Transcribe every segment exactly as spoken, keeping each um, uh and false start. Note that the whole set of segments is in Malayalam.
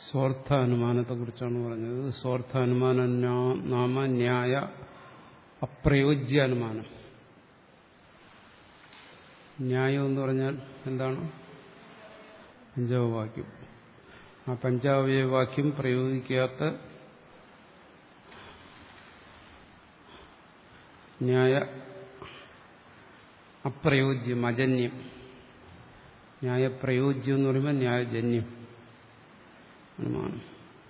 സ്വാർത്ഥാനുമാനത്തെ കുറിച്ചാണ് പറഞ്ഞത്. സ്വാർത്ഥാനുമാന നാമ ന്യായ അപ്രയോജ്യാനുമാനം. ന്യായം എന്ന് പറഞ്ഞാൽ എന്താണ്? പഞ്ചാവവാക്യം. ആ പഞ്ചാവയവാക്യം പ്രയോഗിക്കാത്ത ന്യായ അപ്രയോജ്യം, അജന്യം. ന്യായപ്രയോജ്യം എന്ന് പറയുമ്പോൾ ന്യായജന്യം അനുമാനം.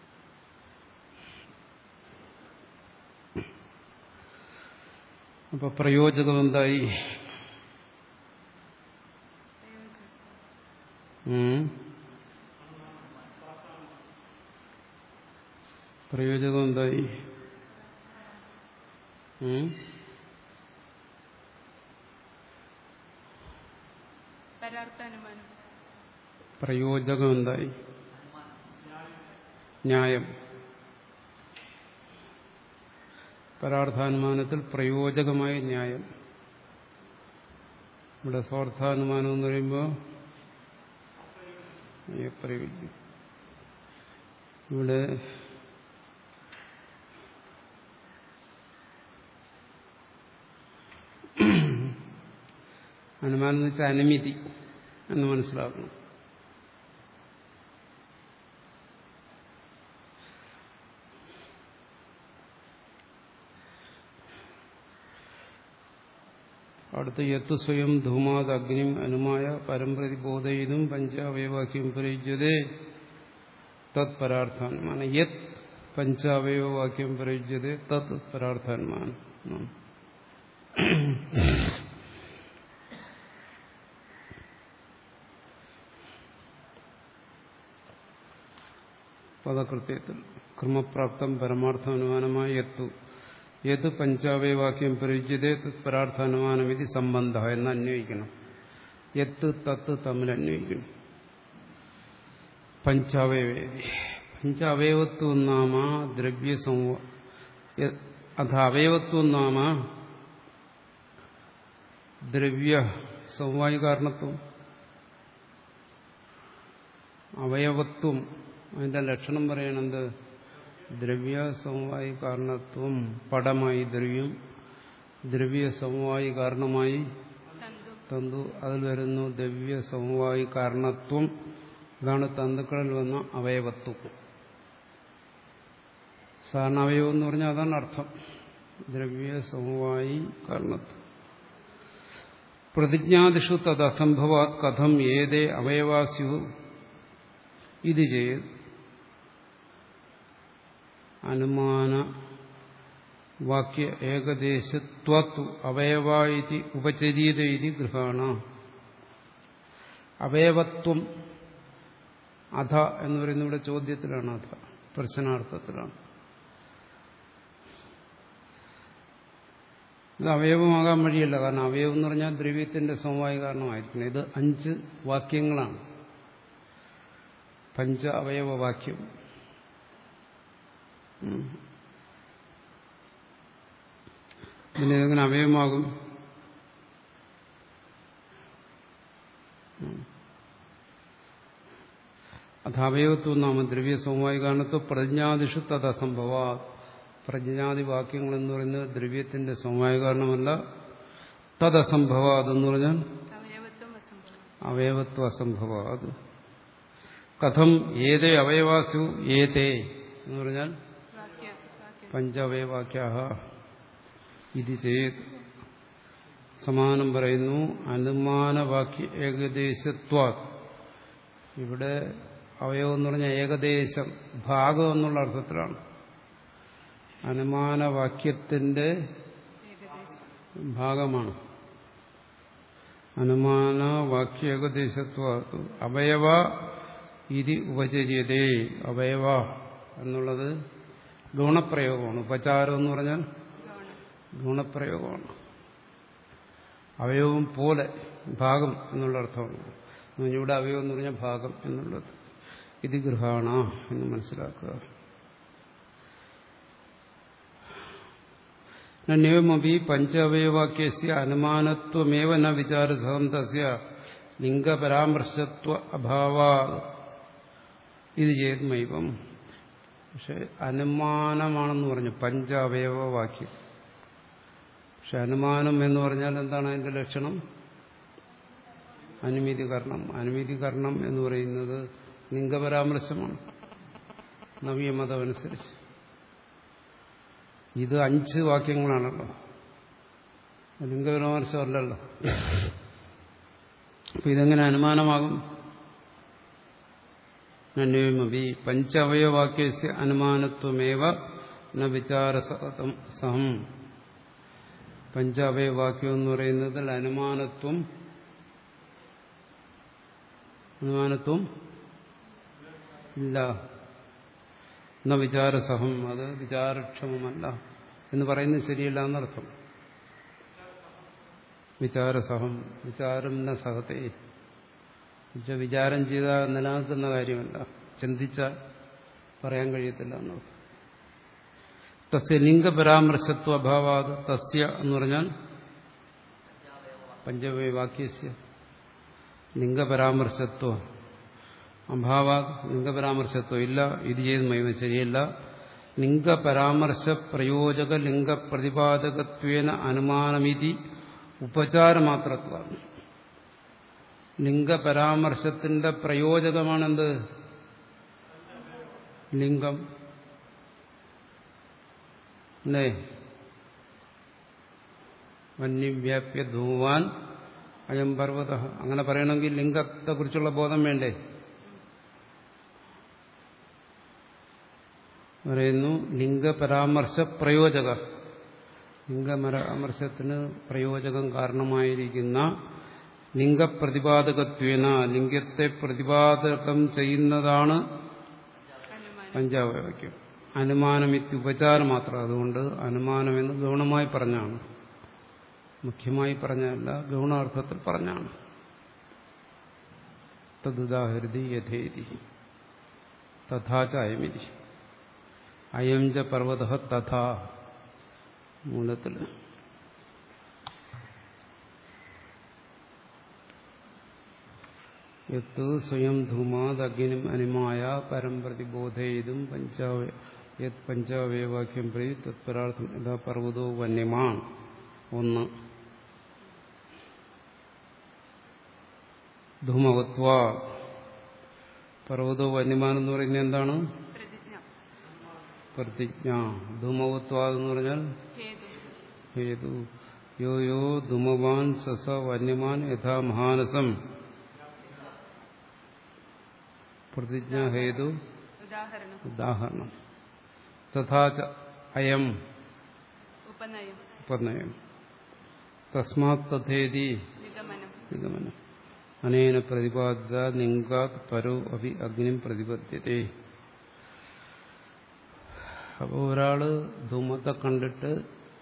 അപ്പൊ പ്രയോജകം എന്തായി? പ്രയോജകം എന്തായി? പ്രയോജകം എന്തായി? ന്യായം. പരാർത്ഥാനുമാനത്തിൽ പ്രയോജകമായ ന്യായം. ഇവിടെ സ്വാർത്ഥാനുമാനം എന്ന് പറയുമ്പോൾ പ്രയോജ്യം. ഇവിടെ അനുമാനം എന്ന് വെച്ചാൽ അനുമതി എന്ന് മനസ്സിലാക്കണം. അടുത്ത് യത്ത് സ്വയം ധൂമാത് അഗ്നിം അനുമായ പരംപ്രതി ബോധയിലും പഞ്ചാവയവാക്യം പ്രയുജ്യതേ തത് പരാർത്ഥാനുമാനം. യത് പഞ്ചാവയവാക്യം പ്രയുജ്യതേ തത് പരാർത്ഥാനുമാനം. പദകൃത്യത്തിൽ ക്രമപ്രാപ്തം പരമാർത്ഥാനുമാനമായ യത്തു യത് പഞ്ചാവയവാക്യം പ്രയുജ്യതേ തത് പരാർത്ഥാനുമാനം ഇത് സംബന്ധ എന്ന് അന്വയിക്കണം. യത്ത് തത്ത് തമ്മിൽ അന്വയിക്കണം. പഞ്ചാവയവേദി പഞ്ചാവയവത്വം നാമ ദ്രവ്യ സംവ അഥ അവയവത്വം നാമ ദ്രവ്യ സമവായി കാരണത്വം. അവയവത്വം അതിന്റെ ലക്ഷണം പറയണത് ദ്രവ്യ സമവായി കാരണത്വം. പടമായി ദ്രവ്യം, ദ്രവ്യ സമവായി കാരണമായി തന്തു. അതിൽ വരുന്നു ദ്രവ്യ സമവായി കാരണത്വം. അതാണ് തന്തുക്കളിൽ വന്ന അവയവത്വം. സാധാരണ അവയവം എന്ന് പറഞ്ഞാൽ അതാണ് അർത്ഥം. ദ്രവ്യ സമവായി കാരണത്വം. പ്രതിജ്ഞാദിഷു തത് അസംഭവാത് കഥം ഏതേ അവയവാസ്യു ഇത് ചെയ്ത് അനുമാന വാക്യ ഏകദേശത്വത്തു അവയവായി ഉപചരീത ഇതി ഗൃഹാണ. അവയവത്വം അധ എന്ന് പറയുന്ന ഇവിടെ ചോദ്യത്തിലാണ്. അധ പ്രശ്നാർത്ഥത്തിലാണ്. ഇത് അവയവമാകാൻ വഴിയല്ല. കാരണം അവയവം എന്ന് പറഞ്ഞാൽ ദ്രവ്യത്തിന്റെ സമവായ കാരണമായിരിക്കണം. ഇത് അഞ്ച് വാക്യങ്ങളാണ്. പഞ്ച അവയവ വാക്യം. പിന്നെ ഇതെങ്ങനെ അവയവമാകും? അത് അവയവത്വം നാമ ദ്രവ്യ സമവായ കാരണത്വം പ്രജ്ഞാദിഷു തത് അസംഭവ. പ്രജ്ഞാദി വാക്യങ്ങൾ എന്ന് പറയുന്നത് ദ്രവ്യത്തിന്റെ സമവായ കാരണമല്ല. തത് അസംഭവ അതെന്ന് പറഞ്ഞാൽ അവയവത്വ അസംഭവ. അത് കഥം ഏതേ അവയവാസു ഏതേ എന്ന് പറഞ്ഞാൽ പഞ്ചവയവാക്യാഹ ഇത് ചെയ്ത് സമാനം പറയുന്നു. അനുമാനവാക്യ ഏകദേശത്വ. ഇവിടെ അവയവം എന്ന് പറഞ്ഞാൽ ഏകദേശം, ഭാഗം എന്നുള്ള അർത്ഥത്തിലാണ്. അനുമാനവാക്യത്തിന്റെ ഭാഗമാണ്. അനുമാനവാക്യ ഏകദേശത്വ അവയവ ഇതി ഉപചര്യതേ. അവയവ എന്നുള്ളത് ഗുണപ്രയോഗമാണ്. ഉപചാരം എന്ന് പറഞ്ഞാൽ ഗുണപ്രയോഗമാണ്. അവയവം പോലെ, ഭാഗം എന്നുള്ള അർത്ഥമാണ്. ഇവിടെ അവയവം എന്ന് പറഞ്ഞാൽ ഭാഗം എന്നുള്ളത്. ഇത് ഗൃഹാണ എന്ന് മനസ്സിലാക്കുക. നവമപി പഞ്ചഅവയവാക്യസ്യ അനുമാനത്വമേവ ന വിചാരസഹം തസ്യ ലിംഗപരാമർശത്വ അഭാവാ ഇത് ചേത്മൈവം. പക്ഷെ അനുമാനമാണെന്ന് പറഞ്ഞു പഞ്ചാവയവ വാക്യം. പക്ഷെ അനുമാനം എന്ന് പറഞ്ഞാൽ എന്താണ് അതിന്റെ ലക്ഷണം? അനുമതികരണം. അനുമതികരണം എന്ന് പറയുന്നത് ലിംഗപരാമർശമാണ് നവ്യമതം അനുസരിച്ച്. ഇത് അഞ്ച് വാക്യങ്ങളാണല്ലോ, ലിംഗപരാമർശമല്ലല്ലോ. അപ്പൊ ഇതെങ്ങനെ അനുമാനമാകും? അന്വയമപി പഞ്ചവയവാക്യസ്യ അനുമാനത്വമേവ ന വിചാരസഹം. പഞ്ചാവയവാക്യം എന്ന് പറയുന്നതിൽ അനുമാനത്വം അനുമാനത്വം ഇല്ല. ന വിചാരസഹം, അത് വിചാരക്ഷമമല്ല എന്ന് പറയുന്നത് ശരിയല്ല എന്നർത്ഥം. വിചാരസഹം, വിചാരം ന സഹത്തെ, വിചാരം ചെയ്താൽ നിലനിൽക്കുന്ന കാര്യമല്ല, ചിന്തിച്ചാൽ പറയാൻ കഴിയത്തില്ല എന്നർത്ഥം. തസ്യ ലിംഗപരാമർശത്വ അഭാവാത്, തസ്യ എന്ന് പറഞ്ഞാൽ പഞ്ചവ്യവാക്യസ്യ ലിംഗപരാമർശത്വ അഭാവാത്, ലിംഗപരാമർശത്വം ഇല്ല. ഇത് ചെയ്ത് മൈവ ശരിയല്ല. ലിംഗപരാമർശ പ്രയോജക ലിംഗപ്രതിപാദകത്വേന അനുമാനമിതി ഉപചാരമാത്രത്വം. ലിംഗപരാമർശത്തിന്റെ പ്രയോജകമാണെന്ത്? ലിംഗം അല്ലേ? വന്യവ്യാപ്യ ധൂവാൻ അയം പർവ്വത. അങ്ങനെ പറയണമെങ്കിൽ ലിംഗത്തെക്കുറിച്ചുള്ള ബോധം വേണ്ടേ? പറയുന്നു ലിംഗപരാമർശ പ്രയോജക, ലിംഗപരാമർശത്തിന് പ്രയോജകം കാരണമായിരിക്കുന്ന ലിംഗപ്രതിപാദകത്വേന, ലിംഗത്തെ പ്രതിപാദകം ചെയ്യുന്നതാണ് പഞ്ചാവയവാക്യം. അനുമാനമിത്തി ഉപചാരം മാത്രം. അതുകൊണ്ട് അനുമാനമെന്ന് ഗൗണമായി പറഞ്ഞാണ്, മുഖ്യമായി പറഞ്ഞല്ല, ഗൗണാർത്ഥത്തിൽ പറഞ്ഞാണ്. തദുദാഹൃതി യഥേതി തഥാച അയമിതി. അയം ച പർവ്വത തഥാ മൂലത്തിൽ. യത്ത് സ്വയം ധൂമാത് അഗ്നിം അനുമായ പരം പ്രതിബോധയിതും പഞ്ചാവയ യത് പഞ്ചാവയവാക്യം പ്രതി തത്പരാർത്ഥം യഥാ പർവ്വതോ വന്യമാൻ. ഒന്ന് ധൂമവത്വ. പർവ്വതോ വന്യമാൻ എന്ന് പറയുന്നത് എന്താണ്? പ്രതിജ്ഞ. ധൂമവത്വ എന്ന് പറഞ്ഞാൽ ഹേതു. യോ യോ ധൂമവാൻ സസ വന്യമാൻ യഥാ മഹാനസം. പ്രതിജ്ഞ ഹേതു ഉദാഹരണം. തഥാച അയം ഉപനയം. തസ്മാത് തഥേതി നിഗമനം. അനേന പ്രതിപാദ്യ ലിംഗാത് പരോ അഭി അഗ്നിം പ്രതിപദ്യത്തെ. അപ്പോൾ ഒരാള് ധൂമത്തെ കണ്ടിട്ട്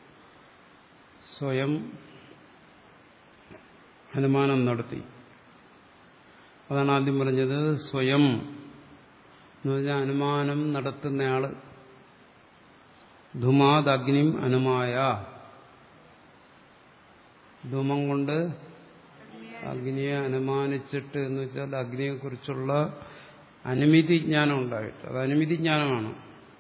സ്വയം അനുമാനം നടത്തി. അതാണ് ആദ്യം പറഞ്ഞത്. സ്വയം എന്ന് പറഞ്ഞാൽ അനുമാനം നടത്തുന്നയാള്. ധൂമാത് അഗ്നിം അനുമായ, ധൂമം കൊണ്ട് അഗ്നിയെ അനുമാനിച്ചിട്ട് എന്ന് വെച്ചാൽ അഗ്നിയെക്കുറിച്ചുള്ള അനുമതി ജ്ഞാനം ഉണ്ടായിട്ട്, അത് അനുമതി ജ്ഞാനമാണ്.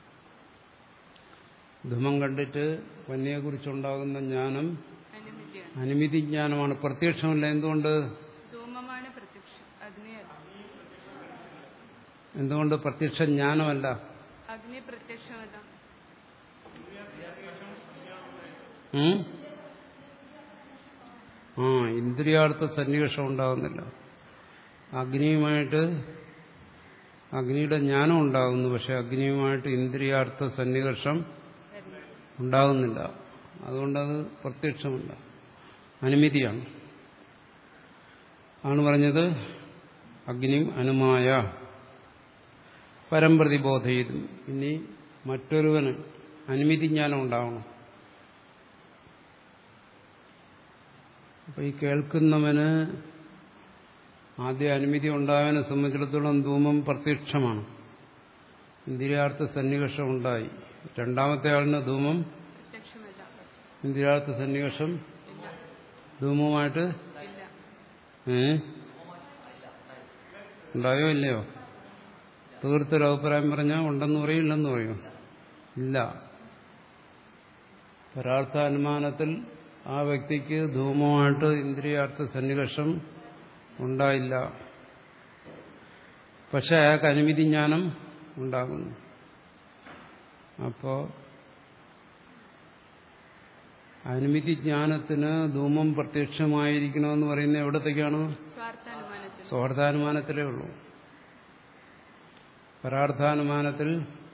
ധൂമം കണ്ടിട്ട് വന്യയെക്കുറിച്ചുണ്ടാകുന്ന ജ്ഞാനം അനുമതി ജ്ഞാനമാണ്, പ്രത്യക്ഷമല്ല. എന്തുകൊണ്ട്? എന്തുകൊണ്ട് പ്രത്യക്ഷ ജ്ഞാനമല്ല? അഗ്നി പ്രത്യക്ഷമല്ല. ആ ഇന്ദ്രിയാർത്ഥ സന്നിവേഷം ഉണ്ടാകുന്നില്ല. അഗ്നിയുമായിട്ട് അഗ്നിയുടെ ജ്ഞാനം ഉണ്ടാകുന്നു, പക്ഷെ അഗ്നിയുമായിട്ട് ഇന്ദ്രിയാർത്ഥ സന്നിവേഷം ഉണ്ടാകുന്നില്ല. അതുകൊണ്ടത് പ്രത്യക്ഷമല്ല, അനുമതിയാണ്. ആണ് പറഞ്ഞത് അഗ്നിം അനുമായ പരംപ്രതിബോധയിതും. ഇനി മറ്റൊരുവന് അനുമതി ജ്ഞാനം ഉണ്ടാവണം. അപ്പൊ ഈ കേൾക്കുന്നവന് ആദ്യ അനുമതി ഉണ്ടായവനെ സംബന്ധിച്ചിടത്തോളം ധൂമം പ്രത്യക്ഷമാണ്, ഇന്ദ്രിയാർത്ഥ സന്നിവേഷം ഉണ്ടായി. രണ്ടാമത്തെ ആളിന് ധൂമം ഇന്ദ്രിയാർത്ഥ സന്നിവേഷം ധൂമവുമായിട്ട് ഏ ഉണ്ടായോ ഇല്ലയോ? തീർത്തൊരു അഭിപ്രായം പറഞ്ഞാൽ ഉണ്ടെന്ന് പറയും ഇല്ലെന്ന് പറയും. ഇല്ല. പരാർത്ഥാനുമാനത്തിൽ ആ വ്യക്തിക്ക് ധൂമമായിട്ട് ഇന്ദ്രിയാർത്ഥ സന്നികർഷം ഉണ്ടായില്ല. പക്ഷെ അയാൾക്ക് അനുമതി ജ്ഞാനം ഉണ്ടാകുന്നു. അപ്പോ അനുമതി ജ്ഞാനത്തിന് ധൂമം പ്രത്യക്ഷമായിരിക്കണമെന്ന് പറയുന്നത് എവിടത്തേക്കാണ്? സ്വാർത്ഥാനുമാനത്തിലേ ഉള്ളൂ. പരാർത്ഥാനുമാനത്തിൽ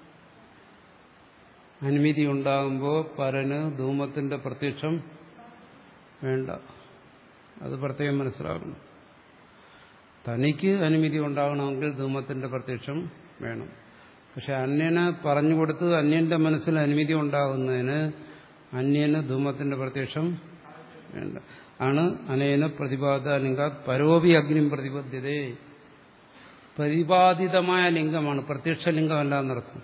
അനുമതി ഉണ്ടാകുമ്പോൾ പരന് ധൂമത്തിന്റെ പ്രത്യക്ഷം വേണ്ട. അത് പ്രത്യേകം മനസ്സിലാക്കണം. തനിക്ക് അനുമതി ഉണ്ടാകണമെങ്കിൽ ധൂമത്തിന്റെ പ്രത്യക്ഷം വേണം. പക്ഷെ അന്യന് പറഞ്ഞുകൊടുത്ത് അന്യന്റെ മനസ്സിൽ അനുമതി ഉണ്ടാകുന്നതിന് അന്യന് ധൂമത്തിന്റെ പ്രത്യക്ഷം വേണ്ട. ആണ് അനേന പ്രതിപാദിത ലിംഗാത് പരോപി അഗ്നിം പ്രതിപദ്ധ്യതേ. പ്രതിപാദിതമായ ലിംഗമാണ്, പ്രത്യക്ഷ ലിംഗമല്ല എന്നർത്ഥം.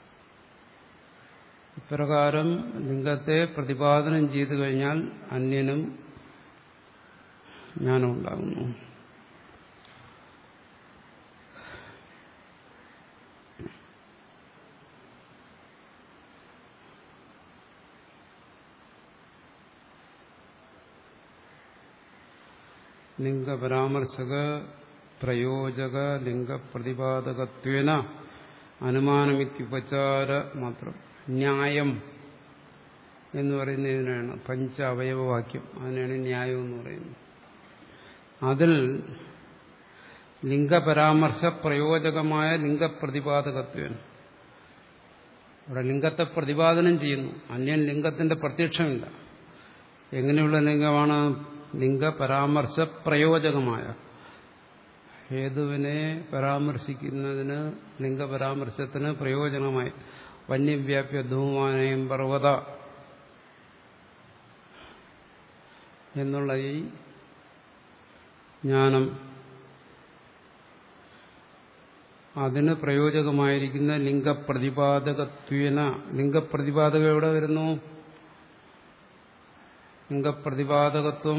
ഇപ്രകാരം ലിംഗത്തെ പ്രതിപാദനം ചെയ്തു കഴിഞ്ഞാൽ അന്യനും ജ്ഞാനം ഉണ്ടാകുന്നു. ലിംഗപരാമർശക പ്രയോജക ലിംഗപ്രതിപാദകത്വേന അനുമാനമിത്യുപചാര മാത്രം. ന്യായം എന്ന് പറയുന്നതിനാണ് പഞ്ച അവയവവാക്യം. അതിനാണ് ന്യായം എന്ന് പറയുന്നത്. അതിൽ ലിംഗപരാമർശ പ്രയോജകമായ ലിംഗപ്രതിപാദകത്വേന അവിടെ ലിംഗത്തെ പ്രതിപാദനം ചെയ്യുന്നു. അന്യൻ ലിംഗത്തിന്റെ പ്രത്യക്ഷമില്ല. എങ്ങനെയുള്ള ലിംഗമാണ്? ലിംഗപരാമർശ പ്രയോജകമായ ഹേതുവിനെ പരാമർശിക്കുന്നതിന് ലിംഗപരാമർശത്തിന് പ്രയോജനമായി വന്യവ്യാപ്യ ധൂമാനയം പർവ്വത എന്നുള്ള ഈ ജ്ഞാനം അതിന് പ്രയോജകമായിരിക്കുന്ന ലിംഗപ്രതിപാദകത്വേന. ലിംഗപ്രതിപാദകം എവിടെ വരുന്നു? ലിംഗപ്രതിപാദകത്വം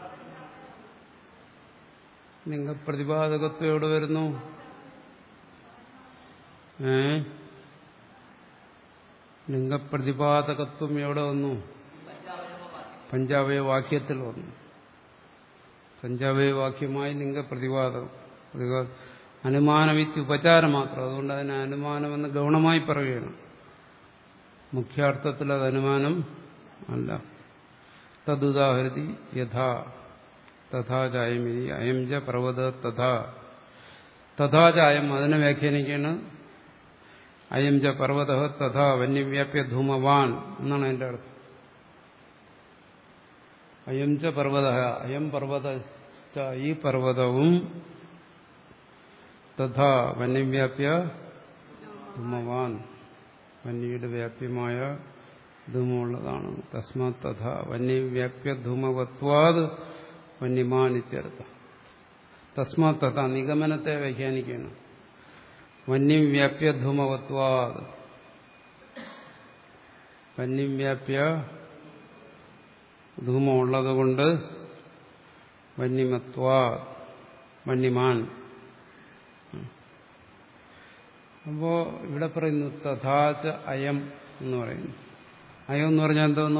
ലിംഗപ്രതിപാദകത്വം എവിടെ വരുന്നു? ഏ ലിംഗപ്രതിപാദകത്വം എവിടെ വന്നു? പഞ്ചാവയ വാക്യത്തിൽ വന്നു. പഞ്ചാവയ വാക്യമായി ലിംഗപ്രതിപാദകം അനുമാനമിത്യ ഉപചാരം മാത്രം. അതുകൊണ്ട് അതിന് അനുമാനമെന്ന് ഗൗണമായി പറയുകയാണ്. മുഖ്യാർത്ഥത്തിൽ അത് അനുമാനം അല്ല. തദുദാഹരതി യഥാ തഥാചായമിതി അയം ച പർവ്വത തഥാ തഥാചായം. അതിനെ വ്യാഖ്യാനിക്കാണ് അയം ച പർവ്വത തഥാ വന്യവ്യാപ്യ ധൂമവാൻ എന്നാണ് അതിന്റെ അർത്ഥം. അയം ച പർവ്വത, അയം പർവ്വത, ഈ പർവ്വതവും തഥാ വന്യവ്യാപ്യ ധൂമവാൻ, വന്യയുടെ വ്യാപ്യമായ ധൂമമുള്ളതാണ്. തസ്മാത് തഥാ വന്യവ്യാപ്യ ധൂമവത്വാത് വന്യമാൻ ഇത്യർത്ഥം. തസ്മാത് തഥാ നിഗമനത്തെ വ്യാഖ്യാനിക്കണം. വന്യവ്യാപ്യ ധൂമവത്വാത്, വന്യവ്യാപ്യ ധൂമമുള്ളതുകൊണ്ട് വന്യമത്വാ വന്യമാൻ. അപ്പോ ഇവിടെ പറയുന്നു തഥാച അയം എന്ന് പറയുന്നു. അയം എന്ന് പറഞ്ഞാൽ എന്തോന്നു?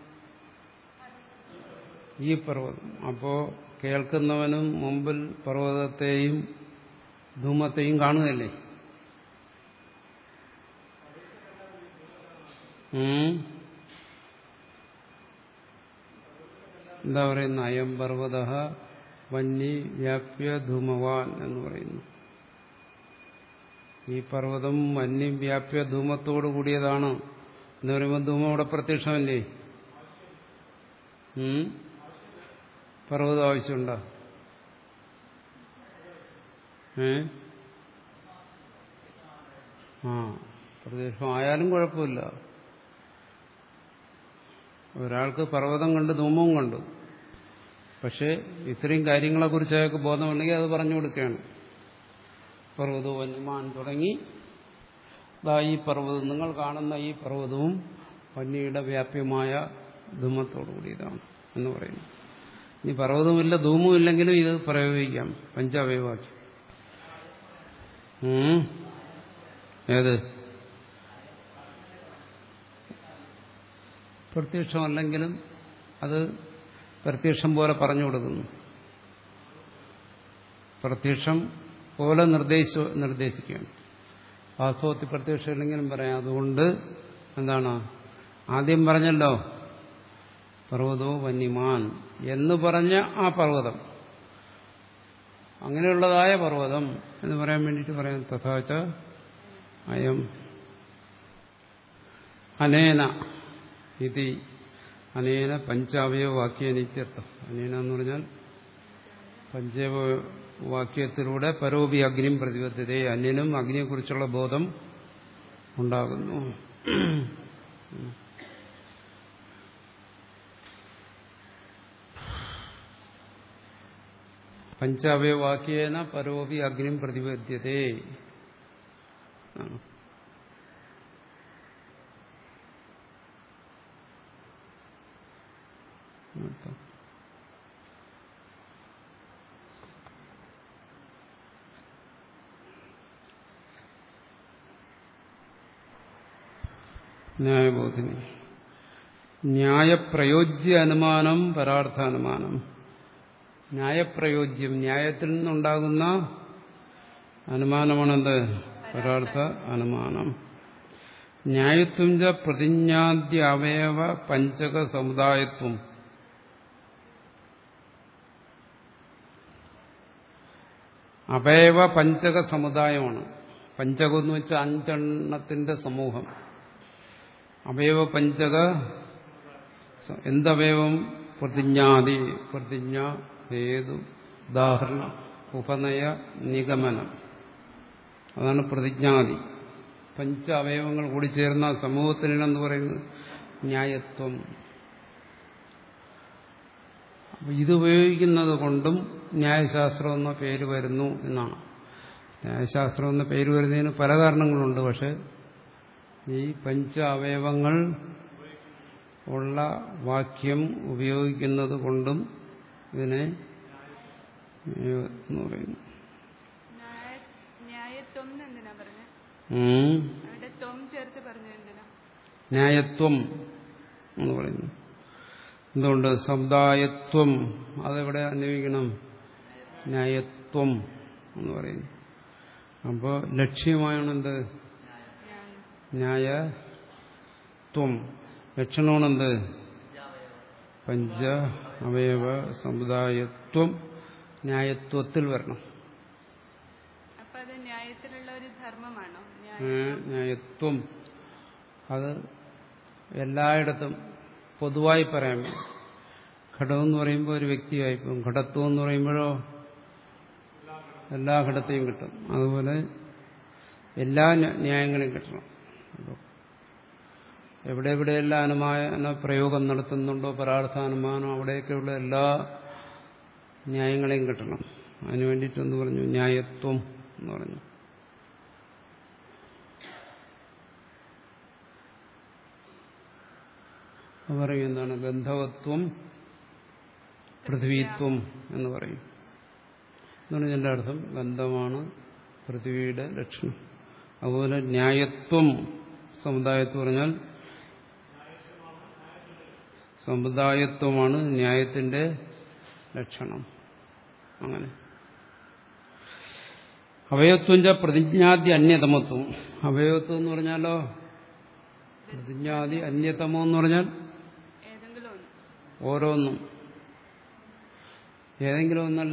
ഈ പർവ്വതം. അപ്പോ കേൾക്കുന്നവനും മുമ്പിൽ പർവ്വതത്തെയും ധൂമത്തെയും കാണുകയല്ലേ? എന്താ പറയുന്നു? അയം പർവ്വത വന്യ വ്യാപ്യ ധൂമവാൻ എന്ന് പറയുന്നു. ഈ പർവ്വതം വന്യവ്യാപ്യ ധൂമത്തോടു കൂടിയതാണ് എന്ന് പറയുമ്പോൾ ധൂമം അവിടെ പ്രത്യക്ഷമല്ലേ? പർവ്വതം ആവശ്യമുണ്ടോ? ഏ ആ പ്രത്യക്ഷമായാലും കുഴപ്പമില്ല. ഒരാൾക്ക് പർവ്വതം കണ്ട് ധൂമവും കണ്ടു. പക്ഷെ ഇത്രയും കാര്യങ്ങളെക്കുറിച്ച് അയാൾക്ക് ബോധമുണ്ടെങ്കിൽ അത് പറഞ്ഞു കൊടുക്കുകയാണ്. പർവ്വതവും വന്യമാൻ തുടങ്ങി ദാ ഈ പർവ്വതം, നിങ്ങൾ കാണുന്ന ഈ പർവ്വതവും വന്യയുടെ വ്യാപ്യമായ ധൂമത്തോടു കൂടിയതാണ് എന്ന് പറയുന്നു. ഇനി പർവ്വതവുമില്ല ധൂമവും ഇല്ലെങ്കിലും ഇത് പ്രയോഗിക്കാം. പഞ്ചാവയവാക്യം. ഏത്? പ്രത്യക്ഷമല്ലെങ്കിലും അത് പ്രത്യക്ഷം പോലെ പറഞ്ഞു കൊടുക്കുന്നു. പ്രത്യക്ഷം പോലെ നിർദ്ദേശ നിർദ്ദേശിക്കുകയാണ്. വാസ്തവത്തിൽ പ്രത്യക്ഷം ഇല്ലെങ്കിലും പറയാം. അതുകൊണ്ട് എന്താണ് ആദ്യം പറഞ്ഞല്ലോ, പർവ്വതോ വന്യമാൻ എന്ന് പറഞ്ഞ ആ പർവ്വതം, അങ്ങനെയുള്ളതായ പർവ്വതം എന്ന് പറയാൻ വേണ്ടിയിട്ട് പറയാം. തഥാച അയം അനേന ഇതി അനേന പഞ്ചാവയവ വാക്യനിത്യർത്ഥം. അനേന എന്ന് പറഞ്ഞാൽ പഞ്ചാവയ വാക്യത്തിലൂടെ പരോപി അഗ്നിം പ്രതിബദ്ധതേ, അന്യനും അഗ്നിയെക്കുറിച്ചുള്ള ബോധം ഉണ്ടാകുന്നു. പഞ്ചാവയവാക്യേന പരോപി അഗ്നിം പ്രതിബദ്ധതേ. ന്യായബോധിനി. ന്യായപ്രയോജ്യ അനുമാനം പരാർത്ഥാനുമാനം. ന്യായപ്രയോജ്യം, ന്യായത്തിൽ നിന്നുണ്ടാകുന്ന അനുമാനമാണെന്ത്? പരാർത്ഥ അനുമാനം. ന്യായത്വം ച പ്രതിജ്ഞാദ്യ അവയവ പഞ്ചക സമുദായത്വം. അവയവ പഞ്ചക സമുദായമാണ്. പഞ്ചകം എന്ന് വെച്ചാൽ അഞ്ചെണ്ണത്തിന്റെ സമൂഹം. അവയവ പഞ്ചക എന്തവയവം? പ്രതിജ്ഞാതി. പ്രതിജ്ഞ, ഹേതു, ഉദാഹരണം, ഉപനയ, നിഗമനം. അതാണ് പ്രതിജ്ഞാതി. പഞ്ച അവയവങ്ങൾ കൂടി ചേർന്ന സമൂഹത്തിനെന്ന് പറയുന്നത് ന്യായത്വം. ഇതുപയോഗിക്കുന്നത് കൊണ്ടും ന്യായശാസ്ത്രം എന്ന പേര് വരുന്നു എന്നാണ്. ന്യായശാസ്ത്രം എന്ന പേര് വരുന്നതിന് പല കാരണങ്ങളുണ്ട്. പക്ഷെ ഈ പഞ്ച അവയവങ്ങൾ ഉള്ള വാക്യം ഉപയോഗിക്കുന്നത് കൊണ്ടും ഇതിനെ എന്ന് പറയുന്നു. ന്യായത്വം എന്ന് പറയുന്നു. എന്തുകൊണ്ട്? സമുദായത്വം അതെവിടെ അന്വയിക്കണം? ന്യായത്വം എന്ന് പറയുന്നു. അപ്പോൾ ലക്ഷ്യമാണെന്ത്? ന്യായത്വം. ലക്ഷണമാണെന്ത്? പഞ്ച അവയവ സമുദായത്വം. ന്യായത്വത്തിൽ വരണം. ന്യായത്വം അത് എല്ലായിടത്തും പൊതുവായി പറയാൻ. ഘടകം എന്ന് പറയുമ്പോൾ ഒരു വ്യക്തിയായിപ്പോൾ, ഘടത്വം എന്ന് പറയുമ്പോഴോ എല്ലാ ഘടത്തെയും കിട്ടും. അതുപോലെ എല്ലാ ന്യായങ്ങളെയും കിട്ടണം. എവിടെ എവിടെയെല്ലാം അനുമാന പ്രയോഗം നടത്തുന്നുണ്ടോ പരാർത്ഥാനുമാനം, അവിടെയൊക്കെയുള്ള എല്ലാ ന്യായങ്ങളെയും കിട്ടണം. അതിനു വേണ്ടിയിട്ടെന്ന് പറഞ്ഞു ന്യായത്വം എന്ന് പറഞ്ഞു. പറയും എന്താണ്? ഗന്ധവത്വം, പൃഥ്വിത്വം എന്ന് പറയും. എന്നാണ് ഇതിന്റെ അർത്ഥം. ഗന്ധമാണ് പൃഥ്വിയുടെ ലക്ഷണം. അതുപോലെ ന്യായത്വം സമുദായത്വം പറഞ്ഞാൽ സമുദായത്വമാണ് ന്യായത്തിന്റെ ലക്ഷണം. അങ്ങനെ അവയവത്വം ച പ്രതിജ്ഞാദി അന്യതമത്വം. അവയവത്വം എന്ന് പറഞ്ഞാലോ പ്രതിജ്ഞാദി അന്യതമം എന്ന് പറഞ്ഞാൽ ഓരോന്നും, ഏതെങ്കിലും ഒന്നല്ല,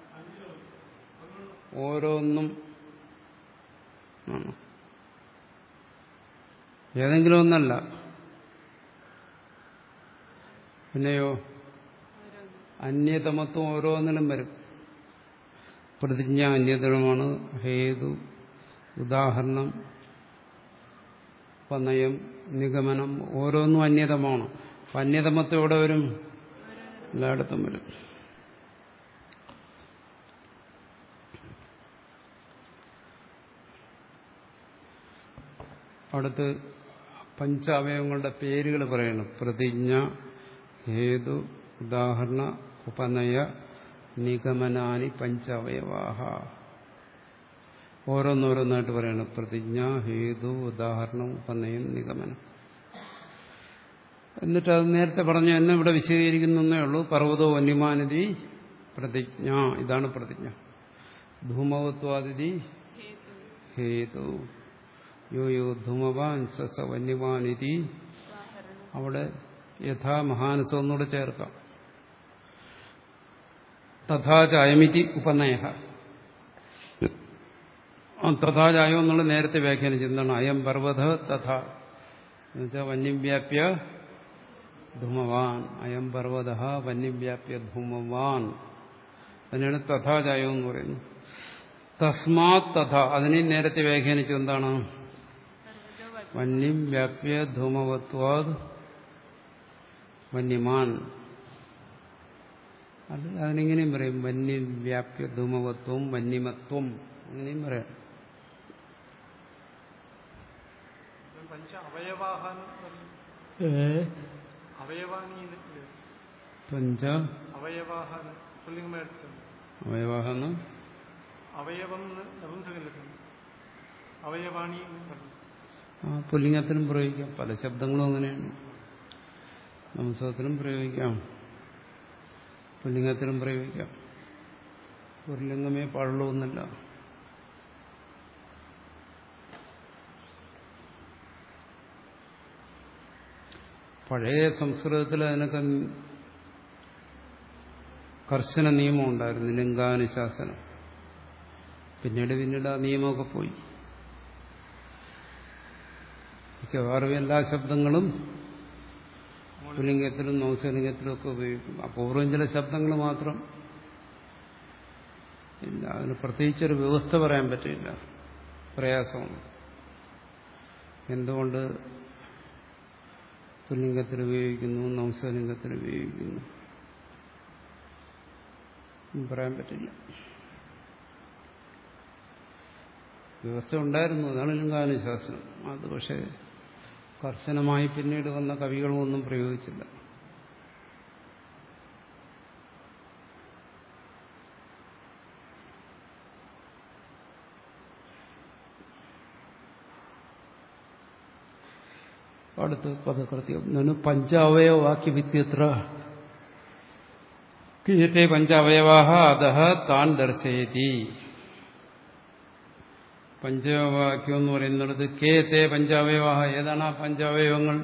ഓരോന്നും ആണ്. ഏതെങ്കിലും ഒന്നല്ല, പിന്നെയോ അന്യതമത്വം ഓരോന്നിനും വരും. പ്രതിജ്ഞ അന്യതമാണ്. ഹേതു, ഉദാഹരണം, പനയം, നിഗമനം ഓരോന്നും അന്യതമാണ്. അപ്പം അന്യതമത്വം എവിടെ വരും? എല്ലായിടത്തും വരും. അടുത്ത് പഞ്ചാവയവങ്ങളുടെ പേരുകൾ പറയണം. പ്രതിജ്ഞ, ഹേതു, ഉദാഹരണ, ഉപനയ, നിഗമനാനി പഞ്ചാവയവാഹ. ഓരോന്നോരോന്നായിട്ട് പറയണം. പ്രതിജ്ഞ, ഹേതു, ഉദാഹരണം, ഉപനയം, നിഗമനം. എന്നിട്ട് അത് നേരത്തെ പറഞ്ഞു എന്നെ ഇവിടെ വിശദീകരിക്കുന്നേ ഉള്ളൂ. പർവ്വതോ വന്യമാനിധി പ്രതിജ്ഞ, ഇതാണ് പ്രതിജ്ഞ. ധൂമവത്വാദിതി ഹേതു, യോ യോ ധൂമവാൻ സസ വന്യമാനിധി. അവിടെ യഥാ മഹാനസം ഒന്നുകൂടെ ചേർക്കാം. തഥാചായമിതി ഉപനയ. തഥാചായം എന്നുള്ള നേരത്തെ വ്യാഖ്യാനിച്ചു. എന്താണ് അയം പർവ്വത തഥാ എന്നുവെച്ചാൽ വന്യം വ്യാപ്യ ധൂമവാൻ. അയം പർവ്വത വന്യം വ്യാപ്യ ധൂമവാൻ. അതിനാണ് തഥാചായം എന്ന് പറയുന്നത്. തസ്മാത് തഥ, അതിനെ നേരത്തെ വ്യാഖ്യാനിച്ചു. എന്താണ് വന്യം വ്യാപ്യ ധൂമവത്വാദ് വന്യമാൻ. അത് അതിനെങ്ങനെയും പറയും. വന്യം വ്യാപ്യ ധൂമവത്വം വന്യമത്വം അങ്ങനെയും പറയാം. പഞ്ച അവയവാഹന്ന് ആ പുല്ലിംഗത്തിനും പ്രയോഗിക്കാം. പല ശബ്ദങ്ങളും അങ്ങനെയാണ്. നമസ്കാരത്തിനും പ്രയോഗിക്കാം, പുല്ലിംഗത്തിനും പ്രയോഗിക്കാം. പുല്ലിംഗമേ പാടുള്ളൂ എന്നല്ല. പഴയ സംസ്കൃതത്തിൽ അതിനൊക്കെ കർശന നിയമം ഉണ്ടായിരുന്നു, ലിംഗാനുശാസനം. പിന്നീട് പിന്നീട് ആ നിയമമൊക്കെ പോയി. മിക്കവാറും എല്ലാ ശബ്ദങ്ങളും പുല്ലിംഗത്തിലും നൗസലിംഗത്തിലും ഒക്കെ ഉപയോഗിക്കും. അപൂർവം ചില ശബ്ദങ്ങൾ മാത്രം ഇല്ല. അതിന് പ്രത്യേകിച്ചൊരു വ്യവസ്ഥ പറയാൻ പറ്റില്ല, പ്രയാസമാണ്. എന്തുകൊണ്ട് പുല്ലിംഗത്തിൽ ഉപയോഗിക്കുന്നു, നൗസലിംഗത്തിൽ ഉപയോഗിക്കുന്നു പറയാൻ പറ്റില്ല. വ്യവസ്ഥ ഉണ്ടായിരുന്നു, അതാണ് ലിംഗാനുശാസനം. അത് പക്ഷേ കർശനമായി പിന്നീട് വന്ന കവികളൊന്നും പ്രയോഗിച്ചില്ല. അടുത്ത് പദകൃത്യം പഞ്ചാവയവാക്യ വിത്യത്ര കിയത്തെ പഞ്ചാവയവാഹ അതഹ താൻ ദർശയതി. പഞ്ചവാക്യം എന്ന് പറയുന്നത് കേത്തെ പഞ്ചാവയവാഹ, ഏതാണ് ആ പഞ്ചാവയവങ്ങൾ?